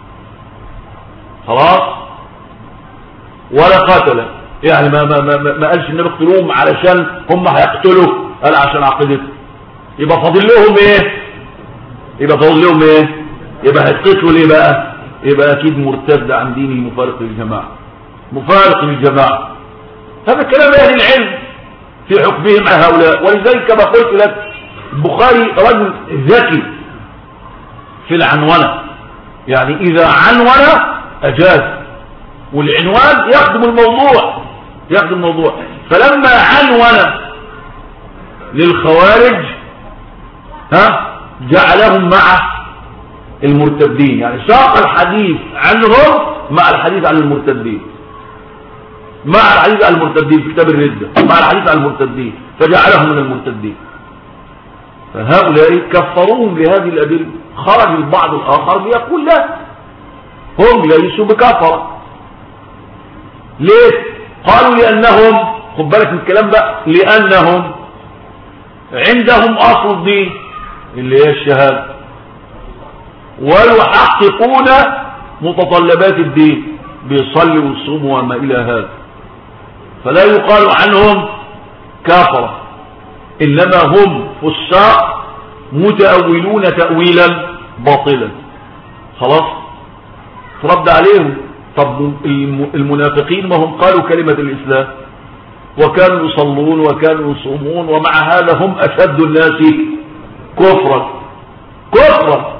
A: خلاص ولا قاتل، يعني ما ما ما, ما قالش النبي اقتلوهم علشان هم هيقتلوا، قال عشان عقيدتهم. يبقى فاضل لهم ايه؟ يبقى فاضل لهم ايه؟ يبقى هتقتلوا ليه بقى؟ يبقى اكيد مرتد عن دينه مفارق للجماعه، مفارق للجماعه. هذا كلام اهل العلم في حكمهم على هؤلاء. ولذلك كما قلت لك البخاري رجل ذكي في العنونة، يعني إذا عنون أجاز، والعنوان يخدم الموضوع يخدم الموضوع. فلما عنون للخوارج ها جعلهم مع المرتدين، يعني ساق الحديث عنهم مع الحديث عن المرتدين، مع الحديث عن المرتدين في كتاب الردة، مع الحديث عن المرتدين فجعلهم من المرتدين. فهؤلاء كفروهم بهذه الأدلة. خرج البعض الآخر ليقول لا، هم ليسوا بكفرة. ليه؟ قالوا لأنهم، خد بالك من الكلام بقى، لأنهم عندهم أصل الدين اللي هي الشهادة، ويحققون متطلبات الدين، بيصلوا ويصوموا وما إلى هذا، فلا يقال عنهم كافرة، إنما هم فساق متأولون تأويلا باطلا. خلاص ترد عليهم. طب المنافقين ما هم قالوا كلمة الإسلام وكانوا يصلون وكانوا يصومون، ومع هذا هم أشد الناس كفرا كفرا.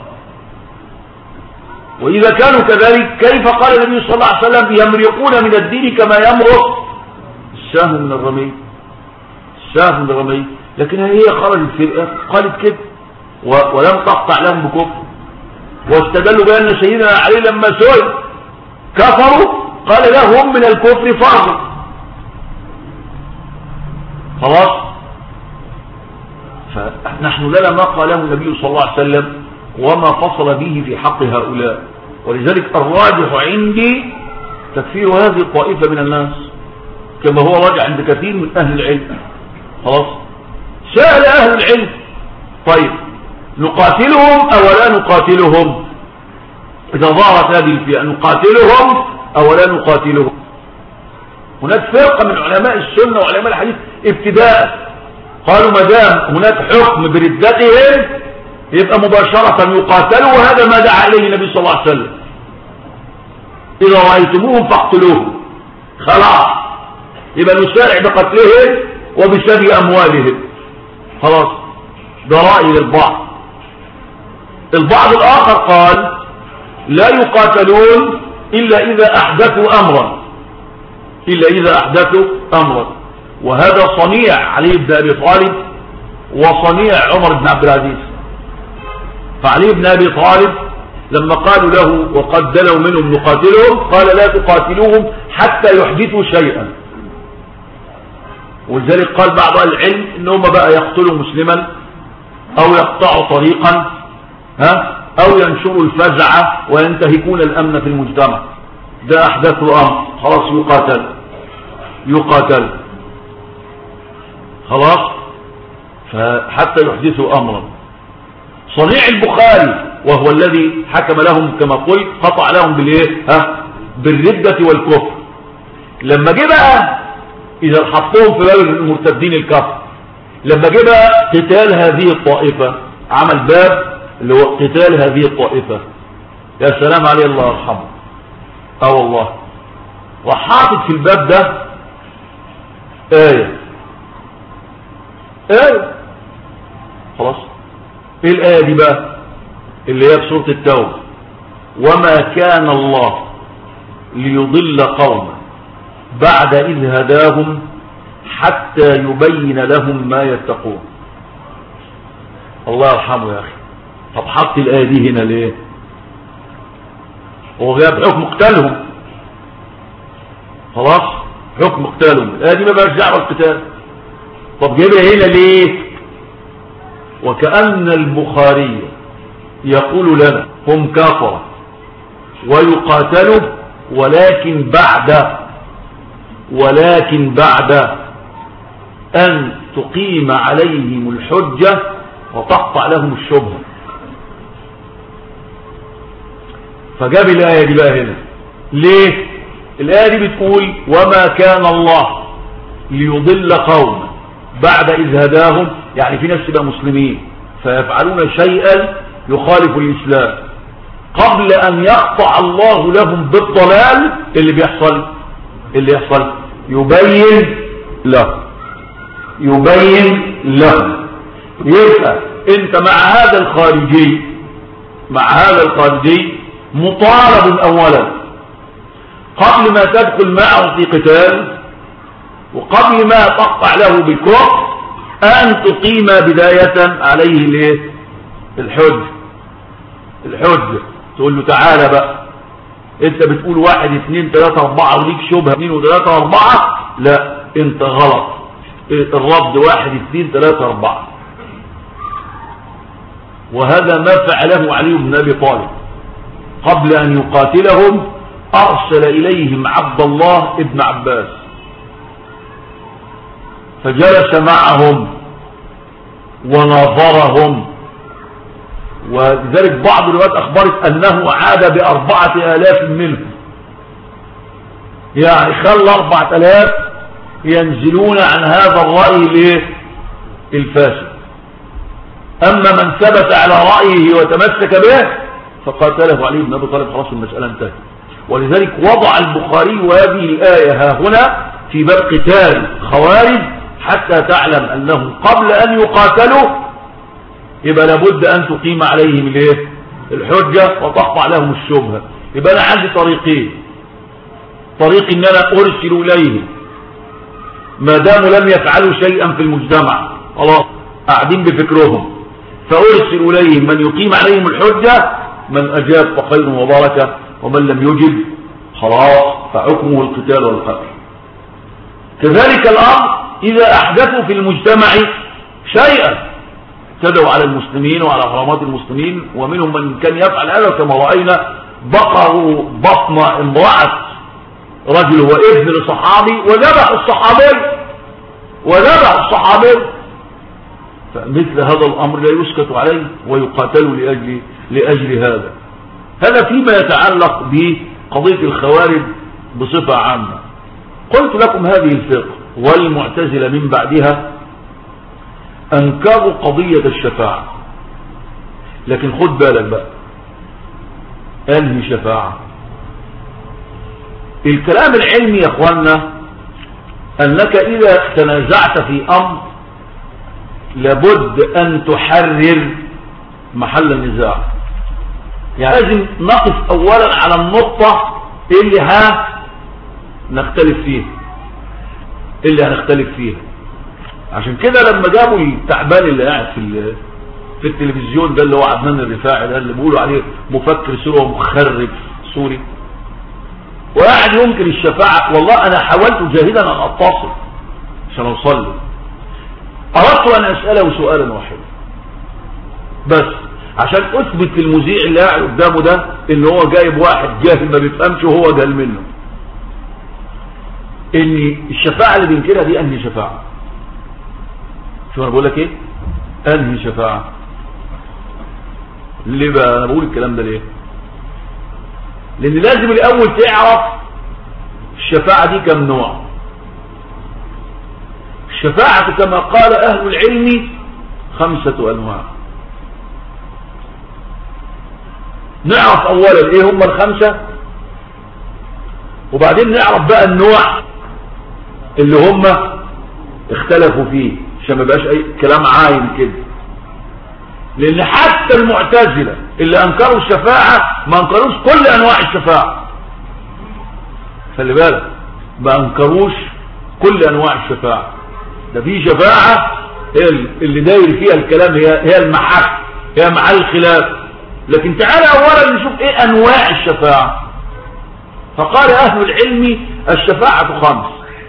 A: وإذا كانوا كذلك كيف قال النبي صلى الله عليه وسلم يمرقون من الدين كما يمرق السهم من الرمي، السهم من الرمي. لكن هي خرجت فرقة قالت كده ولم تقطع لهم بكفر، واستدلوا بأن سيدنا علي لما سئل كفروا قال لا، هم من الكفر فرق. خلاص. فنحن لنا ما قاله النبي صلى الله عليه وسلم وما فصل به في حق هؤلاء. ولذلك الراجح عندي تكفير هذه الطائفة من الناس كما هو راجع عند كثير من أهل العلم. خلاص. سأل أهل العلم طيب نقاتلهم أو لا نقاتلهم؟ إذا ظهرت هذه الفئة نقاتلهم أو لا نقاتلهم؟ هناك فرقة من علماء السنة وعلماء الحديث ابتداء قالوا ما دام هناك حكم بردتهم يبقى مباشرة يقاتلوا، وهذا ما دعا عليه النبي صلى الله عليه وسلم. إذا رأيتموهم فاقتلوهم، خلاص يبقى نسارع بقتلهم وبسبي أموالهم. خلاص. ده رأي للبعض. البعض الآخر قال لا يقاتلون إلا إذا أحدثوا أمرا، إلا إذا أحدثوا أمرا، وهذا صنيع علي بن أبي طالب وصنيع عمر بن عبد العزيز. فعلي بن أبي طالب لما قالوا له وقد دنوا منهم نقاتلهم قال لا تقاتلوهم حتى يحدثوا شيئا. ولذلك قال بعض العلم انهم بقى يقتلوا مسلما او يقطعوا طريقا ها او ينشروا الفزع وينتهكون الامن في المجتمع، ده احدثوا امر، خلاص يقاتل يقاتل خلاص، فحتى يحدثوا امرا. صنيع البخاري وهو الذي حكم لهم كما قلت قطع لهم بالايه ها بالردة والكفر. لما جه بقى اذا حطوهم في باب المرتدين الكفر، لما جه بقى قتال هذه الطائفة عمل باب اللي هو قتال هذه الطائفة. يا سلام عليه الله يرحمه. اه والله. وحاطط في الباب ده آية آية خلاص. ايه الآية دي بقى اللي هي في سورة التوبة؟ وما كان الله ليضل قوما بعد إذ هداهم حتى يبين لهم ما يتقون. الله يرحمه يا أخي. طب حط الآية دي هنا ليه؟ هو جاب حكم قتالهم، خلاص حكم قتالهم، الآية دي ما بقاش دعوة القتال. طب جايبها هنا ليه؟ وكأن البخاري يقول لنا هم كافرة ويقاتلوا ولكن بعد ولكن بعد أن تقيم عليهم الحجة وتقطع لهم الشبهة. فجاب الآية دي بقى هنا ليه؟ الآية دي بتقول وما كان الله ليضل قوما بعد إذ هداهم، يعني في ناس تبقى مسلمين فيفعلون شيئا يخالف الإسلام قبل أن يقطع الله لهم بالضلال اللي بيحصل اللي يحصل يبين له يبين له يبقى انت مع هذا الخارجي مع هذا الخارجي مطالب اولا قبل ما تدخل معه في قتال وقبل ما تقطع له بالكفر ان تقيم بداية عليه الايه الحج الحج تقول له تعالى بقى انت بتقول واحد اثنين ثلاثة اربعة وليك شبهة اثنين وثلاثة اربعة لا انت غلط الرد واحد اثنين ثلاثة اربعة وهذا ما فعله علي بن ابي طالب قبل ان يقاتلهم ارسل اليهم عبد الله ابن عباس فجلس معهم وناظرهم ولذلك بعض الروايات اخبرت انه عاد باربعة الاف منهم يعني خلى اربعة الاف ينزلون عن هذا الرأي الفاسد اما من ثبت على رأيه وتمسك به فقاتله علي بن ابي طالب خلاص المسألة انتهت ولذلك وضع البخاري وهذه الآية ها هنا في باب قتال خوارج حتى تعلم انهم قبل ان يقاتلوا يبقى لابد ان تقيم عليهم الايه الحجة وتقطع لهم الشبهة. يبقى انا عندي طريقين طريق ان انا ارسل اليهم ما داموا لم يفعلوا شيئا في المجتمع خلاص قاعدين بفكرهم فارسل اليهم من يقيم عليهم الحجة من اجاب فخير وبركة ومن لم يجب خلاص فحكمه القتال والقتل. كذلك الامر اذا احدثوا في المجتمع شيئا اعتدوا على المسلمين وعلى حرمات المسلمين ومنهم من كان يفعل هذا كما رأينا بقروا بطن امرأة رجل وابن لصحابي وذبح الصحابي وذبح الصحابي فمثل هذا الامر لا يسكت عليه ويقاتل لأجل, لأجل هذا. هذا فيما يتعلق بقضية الخوارج بصفة عامة. قلت لكم هذه الفقه والمعتزلة من بعدها انكروا قضية الشفاعة لكن خد بالك بقى انهي شفاعة. الكلام العلمي يا اخوانا انك اذا تنازعت في امر لابد ان تحرر محل النزاع. يعني لازم نقف اولا على النقطة اللي ها نختلف فيها اللي هنختلف فيها. عشان كده لما جابوا التعبان اللي قاعد في في التلفزيون ده اللي هو عدنان الرفاعي ده اللي بيقولوا عليه مفكر سوري ومخرب سوري وقاعد ينكر الشفاعة، والله انا حاولت جاهدا ان اتصل عشان اوصل له. اردت ان اساله سؤالا واحدا بس عشان اثبت للمذيع اللي قاعد قدامه ده ان هو جايب واحد جاهل ما بيفهمش وهو جاهل منه ان الشفاعة اللي بينكرها دي انهي شفاعة. شو انا بقول لك ايه انهي شفاعة. ليه بقى انا بقول الكلام ده ليه؟ لان لازم الاول تعرف الشفاعة دي كم نوع. الشفاعة كما قال اهل العلم خمسة انواع. نعرف اولا ايه هم الخمسة وبعدين نعرف بقى النوع اللي هم اختلفوا فيه عشان ما بقاش اي كلام عايم كده. لان حتى المعتزلة اللي انكروا الشفاعة ما انكروش كل انواع الشفاعة. خلي بالك ما انكروش كل انواع الشفاعة. ده في شفاعة اللي داير فيها الكلام هي هي المحك هي محل الخلاف. لكن تعالى اولا نشوف ايه انواع الشفاعة. فقال اهل العلم الشفاعة خمس.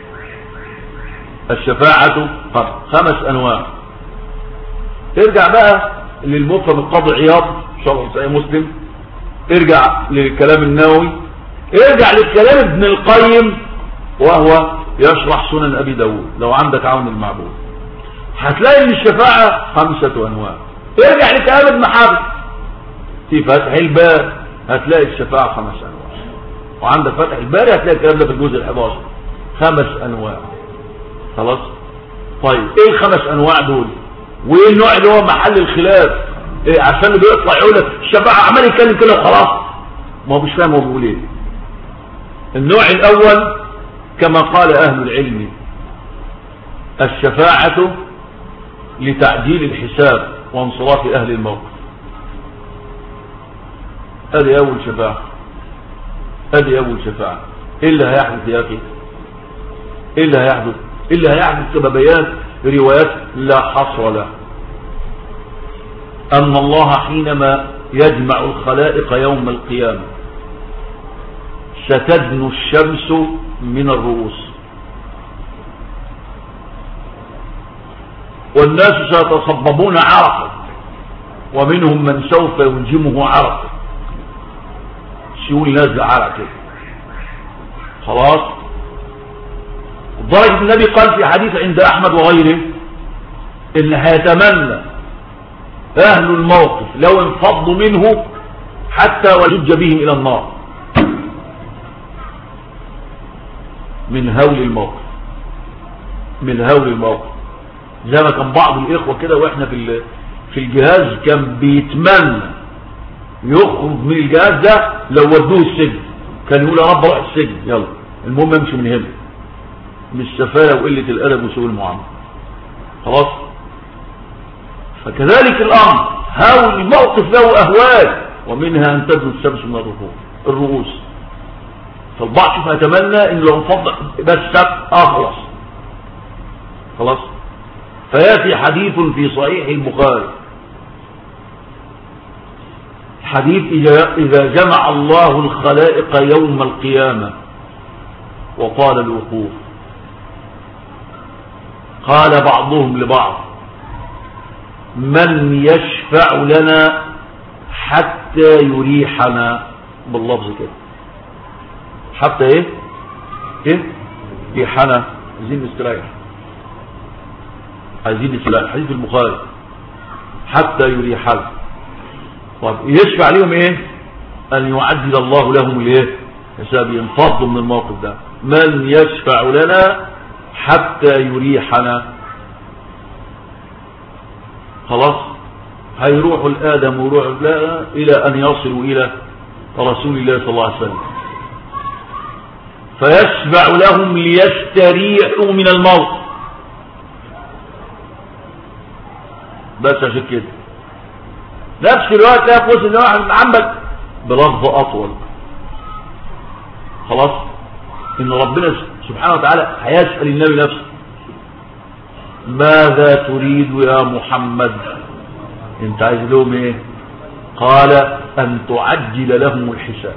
A: الشفاعة خمس انواع. ارجع بقى للمفهم القاضي عياض شرح صحيح مسلم، ارجع للكلام النووي، ارجع للكلام ابن القيم وهو يشرح سنن ابي داود لو عندك عون المعبود هتلاقي ان الشفاعة خمسة انواع. ارجع لكلام ابن حزم في فتح الباري هتلاقي الشفاعة خمس انواع، وعندك فتح الباري هتلاقي الكلام ده في الجزء الحداشر خمس انواع. خلاص طيب ايه الخمس انواع دول وايه النوع اللي هو محل الخلاف إيه عشان اللي بيطلع يقول لك الشفاعة عمال يتكلم كده وخلاص، ما هو مش فاهم هو بيقول ايه. النوع الاول كما قال اهل العلم الشفاعة لتعجيل الحساب وانصراف اهل الموقف. هذه اول شفاعة، هذه اول شفاعة. ايه اللي هيحدث يا اخي؟ ايه اللي هيحدث؟ ايه اللي هيحدث كبابيات روايات لا حصر له. ان الله حينما يجمع الخلائق يوم القيامة ستدنو الشمس من الرؤوس، والناس سيتصببون عرقا، ومنهم من سوف يلجمه عرقا، سيول نازل عرق كده خلاص. لدرجة النبي قال في حديث عند احمد وغيره ان هيتمنى اهل الموقف لو انفضوا منه حتى ويجج بهم الى النار من هول الموقف، من هول الموقف. زي ما كان بعض الاخوة كده واحنا في في الجهاز كان بيتمنى يخرج من الجهاز ده لو ودوه السجن، كان يقول يا رب اروح السجن يلا المهم امشي من هنا، من السفالة وقلة الادب وسوء المعاملة خلاص. فكذلك الامر، هول الموقف له اهوال، ومنها ان تدنو الشمس من الرؤوس. فالبعض شوف اتمنى ان لو انفض بس اخلص خلاص. فياتي حديث في صحيح البخاري، حديث اذا جمع الله الخلائق يوم القيامة وطال الوقوف، قال بعضهم لبعض من يشفع لنا حتى يريحنا، باللفظ كده حتى ايه ايه يريحنا، عايزين نستريح، عايزين نستريح. حديث البخاري حتى يريحنا. طب يشفع لهم ايه؟ ان يعجل الله لهم الايه حساب، ينفضوا من الموقف ده. من يشفع لنا حتى يريحنا، خلاص هيروحوا الآدم ويروحوا إلى أن يصلوا إلى رسول الله صلى الله عليه وسلم، فيشفع لهم ليستريحوا من الموت. بس عشان كده نفس الوقت لا يقول ان واحد عمك بلفظ اطول خلاص، ان ربنا سبحانه وتعالى هيسأل النبي نفسه ماذا تريد يا محمد، انت عايز لهم ايه؟ قال ان تعجل لهم الحساب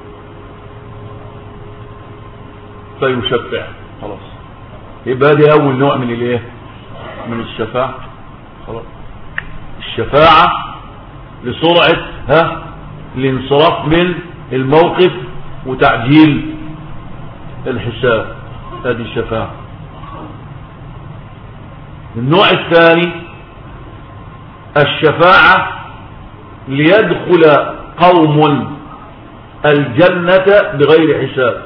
A: فيشفع. خلاص يبقى دي اول نوع من الايه من الشفاعة. خلاص الشفاعة لسرعة ها الانصراف من الموقف وتعجيل الحساب، هذه الشفاعة. النوع الثاني الشفاعة ليدخل قوم الجنة بغير حساب،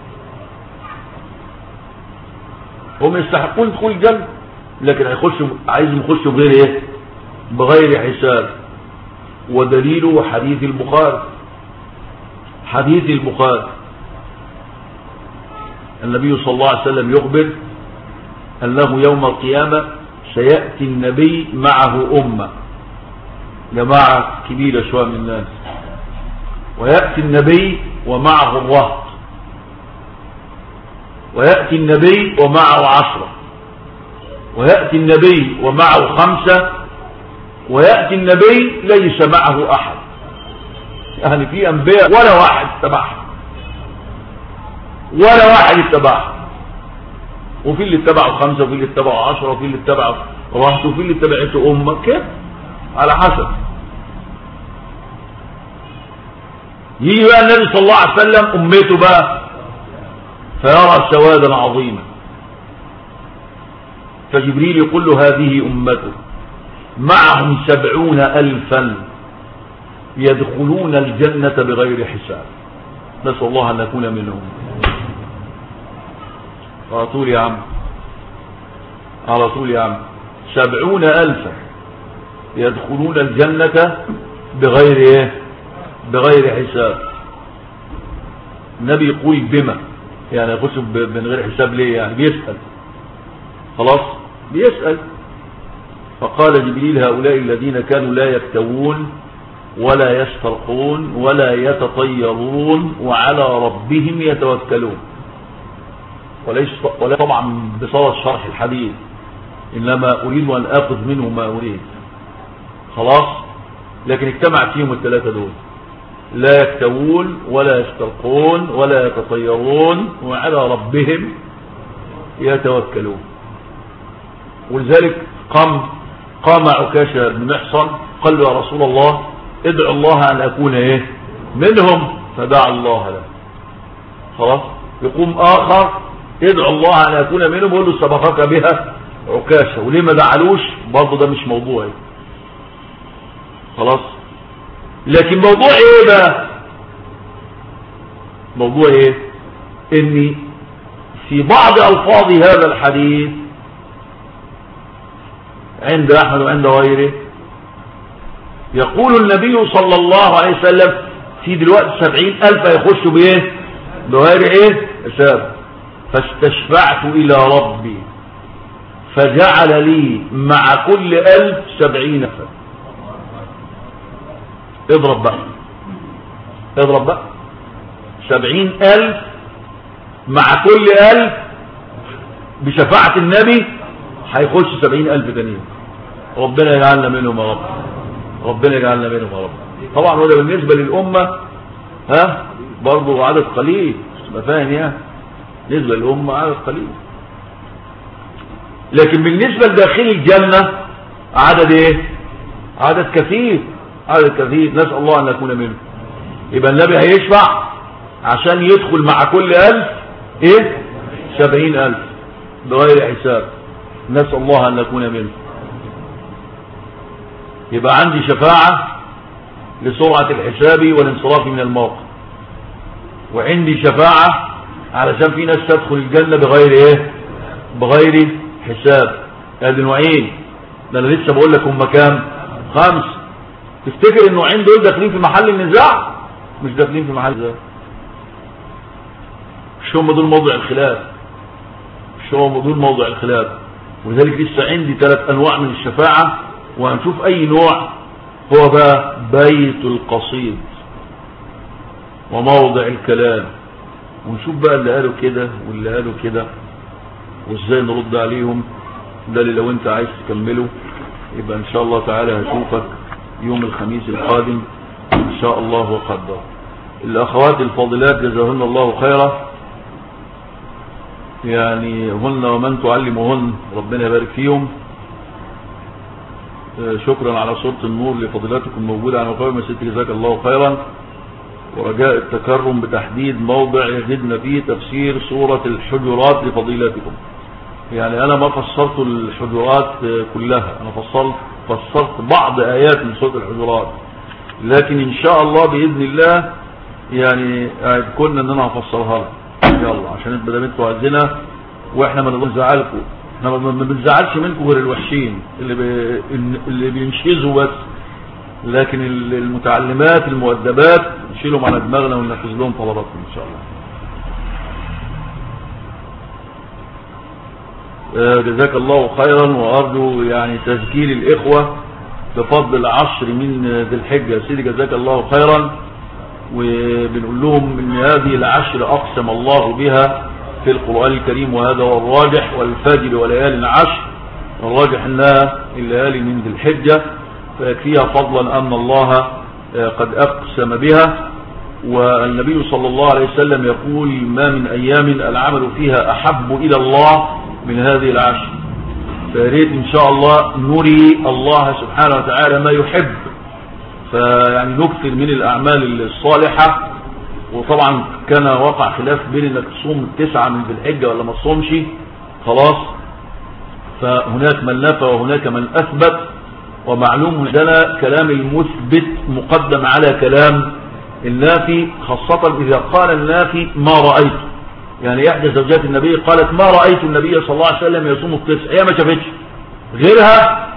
A: هم يستحقون دخول الجنة لكن هيخشوا عايزهم يخشوا بغير ايه بغير حساب. ودليله حديث البخاري، حديث البخاري النبي صلى الله عليه وسلم يخبر أنه يوم القيامة سيأتي النبي معه أمة، جماعة كبيرة شوية من الناس، ويأتي النبي ومعه الرهط، ويأتي النبي ومعه عشرة، ويأتي النبي ومعه خمسة، ويأتي النبي ليس معه أحد. يعني في أنبياء ولا واحد اتبعهم، ولا واحد اتبعهم، وفي اللي اتبعوا خمسة، وفي اللي اتبعوا عشرة، وفي اللي اتبعوا رهط، وفي اللي اتبعته أمة، كده على حسب. يجي بقى النبي صلى الله عليه وسلم أمته بقى فيرى سوادا عظيما، فجبريل يقول له هذه أمته معهم سبعون ألفا يدخلون الجنة بغير حساب، نسأل الله أن نكون منهم. على طول يا عم، على طول يا عم، سبعون ألفا يدخلون الجنة بغير ايه بغير حساب. النبي يقول بما يعني يخش من غير حساب ليه؟ يعني بيسأل خلاص بيسأل. فقال جبريل هؤلاء الذين كانوا لا يكتوون ولا يسترقون ولا يتطيرون وعلى ربهم يتوكلون. وليس ولا طبعا بصورة شرح الحديث، إنما أريد أن أخذ منه ما أريد خلاص. لكن اجتمع فيهم الثلاثة دول، لا يكتوون ولا يسترقون ولا يتطيرون وعلى ربهم يتوكلون. ولذلك قام قام عكاشة بن محصن قال له يا رسول الله ادعو الله أن أكون إيه منهم، فدعا الله له خلاص. يقوم آخر ادعو الله أن أكون منهم ويقول له سبقك بها عكاشة، وليه ما دعلوش برضه ده مش موضوعي خلاص. لكن موضوع ايه بقى؟ موضوع ايه؟ ان في بعض الفاظ هذا الحديث عند احمد وعند غيره يقول النبي صلى الله عليه وسلم في دلوقتي سبعين الف يخشوا بايه بغير ايه حساب. فاستشفعت الى ربي فجعل لي مع كل الف سبعين الف. اضرب بقى اضرب بقى سبعين الف مع كل الف بشفاعة النبي هيخش سبعين الف تانيين. ربنا يجعلنا منهم يا رب، ربنا يجعلنا منهم يا رب. طبعا هو ده بالنسبة للأمة ها برضو عدد قليل، ما فاهم يعني بالنسبة للأمة عدد قليل، لكن بالنسبة لداخل الجنة عدد ايه عدد كثير عدد كثير. نسأل الله أن نكون منه. يبقى النبي هيشفع عشان يدخل مع كل ألف ايه سبعين ألف بغير حساب. نسأل الله أن نكون منه. يبقى عندي شفاعة لسرعة الحساب والانصراف من الموقف، وعندي شفاعة علشان في ناس تدخل الجنة بغير ايه بغير حساب. هذه نوعين، ده انا لسه بقول لك هم كام خمس. تفتكر انه عين دول داخلين في محل النزاع؟ مش داخلين في محل النزاع، مش هم دول موضع الخلاف، مش هم دول موضع الخلاف. ولذلك لسه عندي ثلاث انواع من الشفاعة، وهنشوف اي نوع هو بقى بيت القصيد وموضع الكلام، ونشوف بقى اللي قالوا كده واللي قالوا كده وازاي نرد عليهم. ده اللي لو انت عايز تكمله يبقى ان شاء الله تعالى هشوفك يوم الخميس القادم ان شاء الله وقدر. الاخوات الفاضلات جزاهن الله خيرا، يعني هن ومن تعلمهن ربنا يبارك فيهم. شكرا على صورة النور لفضيلاتكم موجودة على موقع مسجد، جزاك الله خيرا. ورجاء التكرم بتحديد موضع يجدنا فيه تفسير سورة الحجرات لفضيلاتكم. يعني انا ما فسرت الحجرات كلها، انا فصلت فسرت بعض ايات من سورة الحجرات، لكن ان شاء الله باذن الله يعني كنا ان انا هفسرها لكم يلا، عشان بدل انتوا عايزينها واحنا ما نقدرش نزعلكم. احنا ما بنزعلش منكم غير الوحشين اللي بي... اللي بينشزوا بس، لكن المتعلمات المؤدبات نشيلهم على دماغنا وننفذ لهم طلباتهم ان شاء الله. جزاك الله خيرا. وارجو يعني تذكير الاخوة بفضل العشر من ذي الحجة يا سيدي، جزاك الله خيرا. وبنقول لهم ان هذه العشر اقسم الله بها في القرآن الكريم، وهذا هو الراجح، والفجر وليال عشر، الراجح انها الليالي من ذي الحجة، فيكفيها فضلا ان الله قد اقسم بها. والنبي صلى الله عليه وسلم يقول ما من ايام العمل فيها احب الى الله من هذه العشر. فياريت ان شاء الله نري الله سبحانه وتعالى ما يحب، فيعني نكثر من الاعمال الصالحة. وطبعا كان وقع خلاف بين انك تصوم تسعة من ذي الحجة ولا ما تصومش خلاص، فهناك من نفى وهناك من اثبت. ومعلوم عندنا كلام المثبت مقدم على كلام النافي، خاصة اذا قال النافي ما رأيت. يعني احدى زوجات النبي قالت ما رأيت النبي صلى الله عليه وسلم يصوم التسع، هي ما شافتش غيرها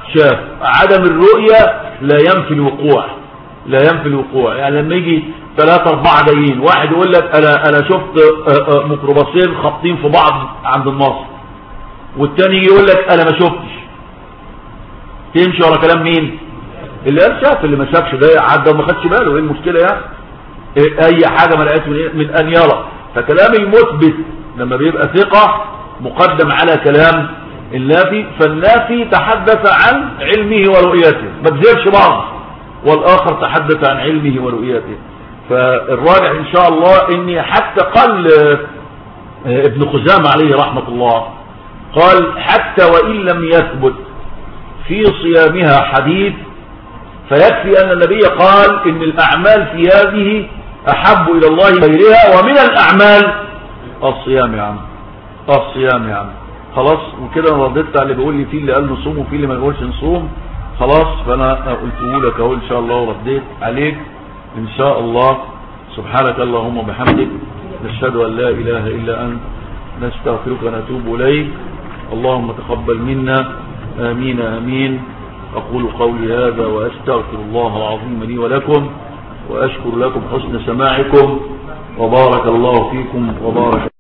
A: شاف. عدم الرؤية لا ينفي الوقوع، لا ينفي الوقوع. يعني لما يجي ثلاثة أربعة جايين، واحد يقول لك أنا أنا شفت ميكروباصين خابطين في بعض عند النصر، والتاني يقول لك أنا ما شفتش، تمشي ورا كلام مين؟ اللي قال شاف. اللي ما شافش ده عدى وما خدش باله، ايه المشكلة يعني؟ اي حاجة ما لقيت من, من ان يرى. فكلام المثبت لما بيبقى ثقة مقدم على كلام النافي. فالنافي تحدث عن علمه ورؤيته، ما بذلش بعض، والاخر تحدث عن علمه ورؤيته. فالراجع ان شاء الله اني حتى قال ابن خزامة عليه رحمة الله، قال حتى وان لم يثبت في صيامها حديث فيكفي أن النبي قال إن الأعمال في هذه أحب إلى الله غيرها، ومن الأعمال الصيام يا عم، الصيام يا عم. خلاص. وكده انا رددت على اللي بيقول لي فيه اللي قال نصوم وفيه اللي ما يقولش نصوم. خلاص. فأنا قلته لك أهو إن شاء الله ورديت عليك إن شاء الله. سبحانك اللهم وبحمدك، نشهد أن لا إله إلا أنت، نستغفرك ونتوب إليك. اللهم تقبل منا، آمين آمين. أقول قولي هذا وأستغفر الله العظيم لي ولكم، وأشكر لكم حسن سماعكم، وبارك الله فيكم وبارك